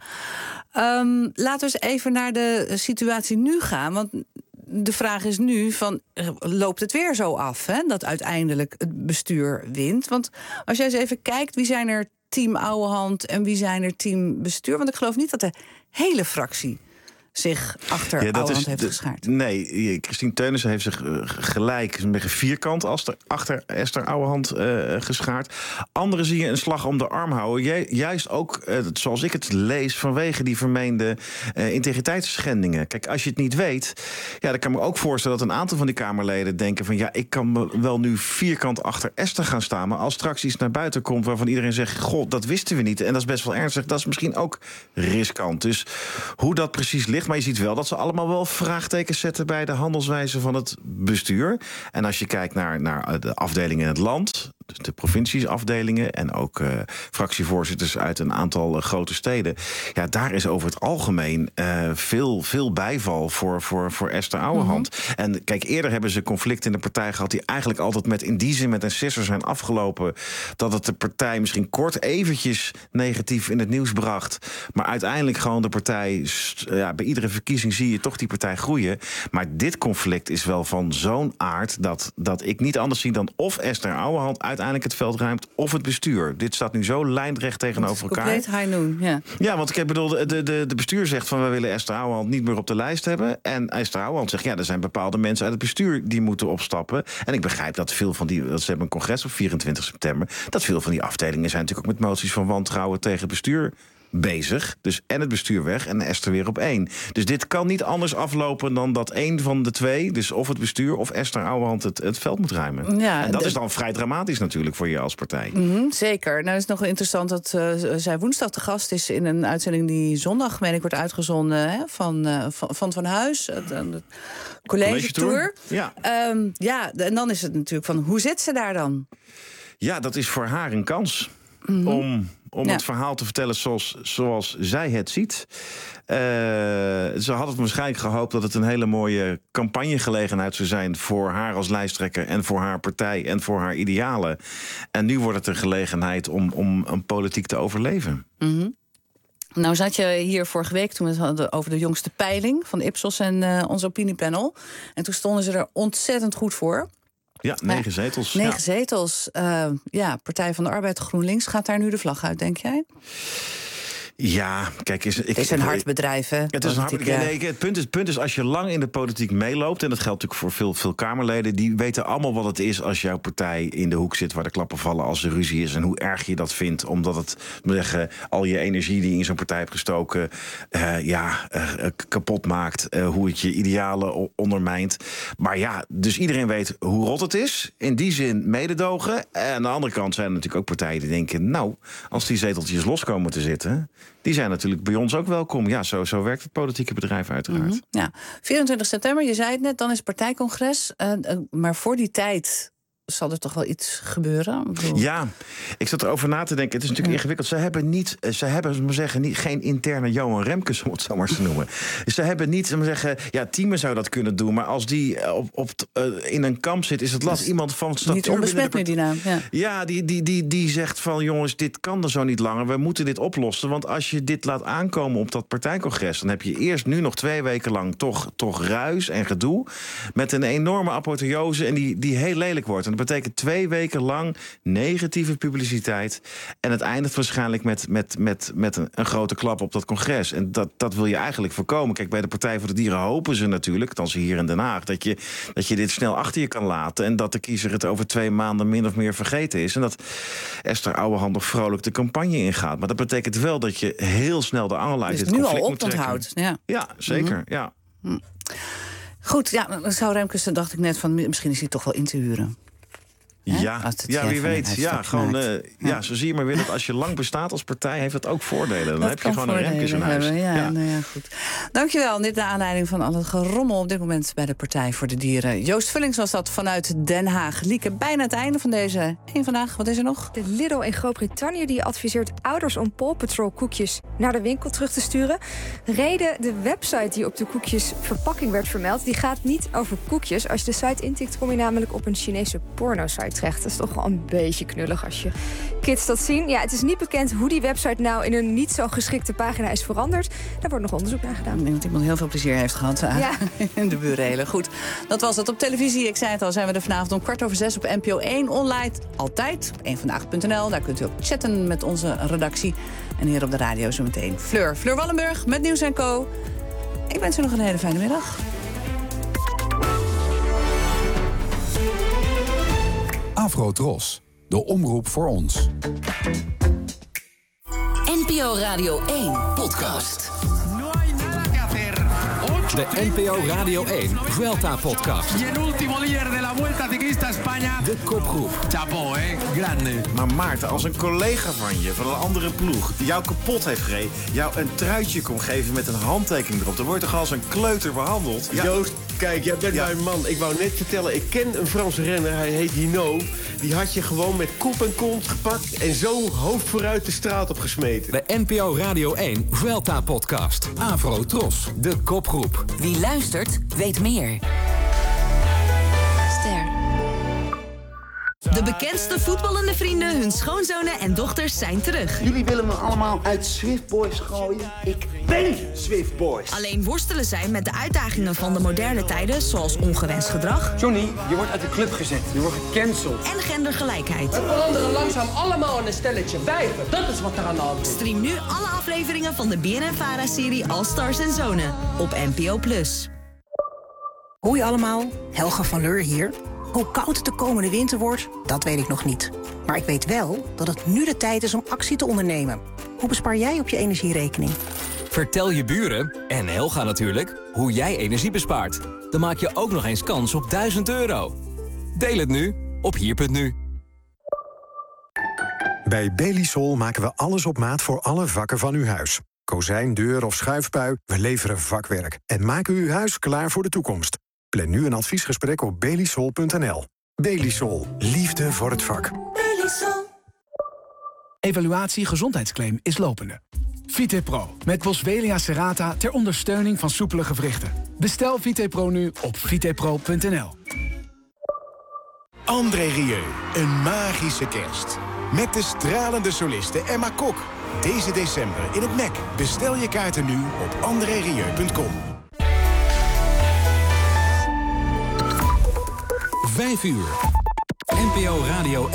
Um, laten we eens even naar de situatie nu gaan. Want de vraag is nu van, loopt het weer zo af, hè, dat uiteindelijk het bestuur wint? Want als jij eens even kijkt, wie zijn er team Ouwehand en wie zijn er team bestuur? Want ik geloof niet dat de hele fractie zich achter ja, Ouwehand heeft geschaard. Nee, Christine Teunissen heeft zich uh, gelijk een beetje vierkant achter, achter Esther Ouwehand uh, geschaard. Anderen zie je een slag om de arm houden. Ju- juist ook, uh, zoals ik het lees, vanwege die vermeende uh, integriteitsschendingen. Kijk, als je het niet weet, ja, dan kan ik me ook voorstellen dat een aantal van die Kamerleden denken van ja, ik kan me wel nu vierkant achter Esther gaan staan, maar als straks iets naar buiten komt waarvan iedereen zegt, god, dat wisten we niet. En dat is best wel ernstig. Dat is misschien ook riskant. Dus hoe dat precies ligt. Maar je ziet wel dat ze allemaal wel vraagtekens zetten bij de handelswijze van het bestuur. En als je kijkt naar, naar de afdelingen in het land, dus de provinciesafdelingen en ook uh, fractievoorzitters uit een aantal uh, grote steden. Ja, daar is over het algemeen uh, veel, veel bijval voor, voor, voor Esther Ouwehand. Mm-hmm. En kijk, eerder hebben ze conflicten in de partij gehad die eigenlijk altijd met in die zin met een sisser zijn afgelopen. Dat het de partij misschien kort eventjes negatief in het nieuws bracht. Maar uiteindelijk gewoon de partij, ja, bij iedere verkiezing zie je toch die partij groeien. Maar dit conflict is wel van zo'n aard dat, dat ik niet anders zie dan of Esther Ouwehand uiteindelijk het veld ruimt of het bestuur. Dit staat nu zo lijnrecht tegenover elkaar. Compleet high noon, ja. Ja, want ik bedoel, de, de, de bestuur zegt van we willen Esther Ouwehand niet meer op de lijst hebben. En Esther Ouwehand zegt ja, er zijn bepaalde mensen uit het bestuur die moeten opstappen. En ik begrijp dat veel van die, dat ze hebben een congres op vierentwintig september, dat veel van die afdelingen zijn natuurlijk ook met moties van wantrouwen tegen het bestuur bezig. Dus en het bestuur weg en Esther weer op één. Dus dit kan niet anders aflopen dan dat één van de twee, dus of het bestuur of Esther Ouwehand het, het veld moet ruimen. Ja, en dat de... is dan vrij dramatisch natuurlijk voor je als partij. Mm-hmm, zeker. Nou is het nog wel interessant dat uh, zij woensdag de gast is in een uitzending die zondag, meen ik, wordt uitgezonden hè, van, uh, van Van Van Huis, het, het college tour. Ja. Um, ja, en dan is het natuurlijk van hoe zit ze daar dan? Ja, dat is voor haar een kans. Mm-hmm. Om, om ja. het verhaal te vertellen zoals, zoals zij het ziet. Uh, ze had het waarschijnlijk gehoopt dat het een hele mooie campagnegelegenheid zou zijn voor haar als lijsttrekker en voor haar partij en voor haar idealen. En nu wordt het een gelegenheid om, om, om politiek te overleven. Mm-hmm. Nou zat je hier vorige week toen we het hadden over de jongste peiling van Ipsos en uh, ons opiniepanel. En toen stonden ze er ontzettend goed voor. Ja, negen zetels. Negen ja. zetels. Uh, ja, Partij van de Arbeid, GroenLinks. Gaat daar nu de vlag uit, denk jij? Ja, kijk, is, ik, het is een hard bedrijf, hè? Het, is een hard, ja. nee, het, punt is, het punt is, als je lang in de politiek meeloopt, en dat geldt natuurlijk voor veel, veel Kamerleden, die weten allemaal wat het is als jouw partij in de hoek zit waar de klappen vallen als er ruzie is en hoe erg je dat vindt, omdat het, zeggen, al je energie die je in zo'n partij hebt gestoken, uh, ja, uh, kapot maakt, uh, hoe het je idealen ondermijnt. Maar ja, dus iedereen weet hoe rot het is. In die zin mededogen. En aan de andere kant zijn er natuurlijk ook partijen die denken, nou, als die zeteltjes los komen te zitten, die zijn natuurlijk bij ons ook welkom. Ja, zo, zo werkt het politieke bedrijf uiteraard. Mm-hmm. Ja. vierentwintig september, je zei het net, dan is het partijcongres. Uh, uh, maar voor die tijd zal er toch wel iets gebeuren? Ik bedoel... Ja, ik zat erover na te denken. Het is natuurlijk ja. ingewikkeld. Ze hebben niet, ze hebben, maar zeggen, niet, geen interne Johan Remkes, om het zo maar te noemen. Ze hebben niet, maar zeggen, ja, Thieme zou dat kunnen doen, maar als die op, op, uh, in een kamp zit, is het lastig. Dus iemand van statuur niet onbesmet nu die naam. Ja, ja die, die, die, die zegt van, jongens, dit kan er zo niet langer. We moeten dit oplossen, want als je dit laat aankomen op dat partijcongres, dan heb je eerst nu nog twee weken lang toch, toch ruis en gedoe met een enorme apotheose en die, die heel lelijk wordt. En dat betekent twee weken lang negatieve publiciteit. En het eindigt waarschijnlijk met, met, met, met een, een grote klap op dat congres. En dat, dat wil je eigenlijk voorkomen. Kijk, bij de Partij voor de Dieren hopen ze natuurlijk, dan ze hier in Den Haag, dat je, dat je dit snel achter je kan laten. En dat de kiezer het over twee maanden min of meer vergeten is. En dat Esther Ouwehand nog vrolijk de campagne ingaat. Maar dat betekent wel dat je heel snel de angel uit dus dit conflict moet trekken. Nu al oponthoud. Ja, ja zeker. Mm-hmm. Ja. Mm. Goed, ja, dan zou Remkes, dan dacht ik net van, misschien is hij toch wel in te huren. Hè? Ja, ja, wie weet. Ja, gewoon, uh, ja. ja, zo zie je maar weer dat als je lang bestaat als partij, heeft het ook voordelen. Dan dat heb je gewoon een Remkes in huis. Hebben, ja, ja. Nou ja, goed. Dankjewel. Dit naar aanleiding van al het gerommel op dit moment bij de Partij voor de Dieren. Joost Vullings was dat vanuit Den Haag. Lieke, bijna het einde van deze één vandaag. Wat is er nog? De Lidl in Groot-Brittannië die adviseert ouders om Paw Patrol koekjes naar de winkel terug te sturen. Reden, de website die op de koekjes verpakking werd vermeld, die gaat niet over koekjes. Als je de site intikt, kom je namelijk op een Chinese porno-site terecht. Dat is toch wel een beetje knullig als je kids dat zien. Ja, het is niet bekend hoe die website nou in een niet zo geschikte pagina is veranderd. Daar wordt nog onderzoek naar gedaan. Ik denk dat iemand heel veel plezier heeft gehad uh, ja. in de burelen. Goed, dat was het op televisie. Ik zei het al, zijn we er vanavond om kwart over zes op N P O één online. Altijd op één vandaag punt n l. Daar kunt u ook chatten met onze redactie. En hier op de radio zometeen Fleur. Fleur Wallenburg met Nieuws en Co. Ik wens u nog een hele fijne middag. Afro-Tros, de omroep voor ons. N P O Radio één podcast. De N P O Radio één Vuelta-podcast. Y el último líder de la Vuelta Ciclista España. De kopgroep. Chapeau, hè? Grande. Maar Maarten, als een collega van je, van een andere ploeg, die jou kapot heeft gereden, jou een truitje kon geven met een handtekening erop, dan word je toch als een kleuter behandeld? Ja. Joost, Kijk, jij bent Ja. mijn man. Ik wou net vertellen, ik ken een Franse renner, hij heet Hinault. Die had je gewoon met kop en kont gepakt en zo hoofd vooruit de straat op gesmeten. De N P O Radio één Vuelta-podcast. Avro Tros, de kopgroep. Wie luistert, weet meer. Ster. De bekendste voetballende vrienden, hun schoonzonen en dochters zijn terug. Jullie willen me allemaal uit Swift Boys gooien? Ik ben Swift Boys. Alleen worstelen zij met de uitdagingen van de moderne tijden, zoals ongewenst gedrag. Johnny, je wordt uit de club gezet. Je wordt gecanceld. En gendergelijkheid. We veranderen langzaam allemaal in een stelletje wijven. Dat is wat er aan de hand is. Stream nu alle afleveringen van de B N N Vara-serie All Stars en Zonen op N P O plus. Hoi allemaal, Helga van Leur hier. Hoe koud het de komende winter wordt, dat weet ik nog niet. Maar ik weet wel dat het nu de tijd is om actie te ondernemen. Hoe bespaar jij op je energierekening? Vertel je buren, en Helga natuurlijk, hoe jij energie bespaart. Dan maak je ook nog eens kans op duizend euro. Deel het nu op hier punt nu. Bij Belisol maken we alles op maat voor alle vakken van uw huis. Kozijn, deur of schuifpui, we leveren vakwerk. En maken uw huis klaar voor de toekomst. Plan nu een adviesgesprek op belisol punt n l. Belisol. Liefde voor het vak. Belisol. Evaluatie gezondheidsclaim is lopende. VitePro met Boswellia serrata ter ondersteuning van soepele gewrichten. Bestel VitePro nu op vitepro punt n l. André Rieu, een magische kerst. Met de stralende soliste Emma Kok. Deze december in het M E C. Bestel je kaarten nu op andré rieu punt com. Vijf uur. N P O Radio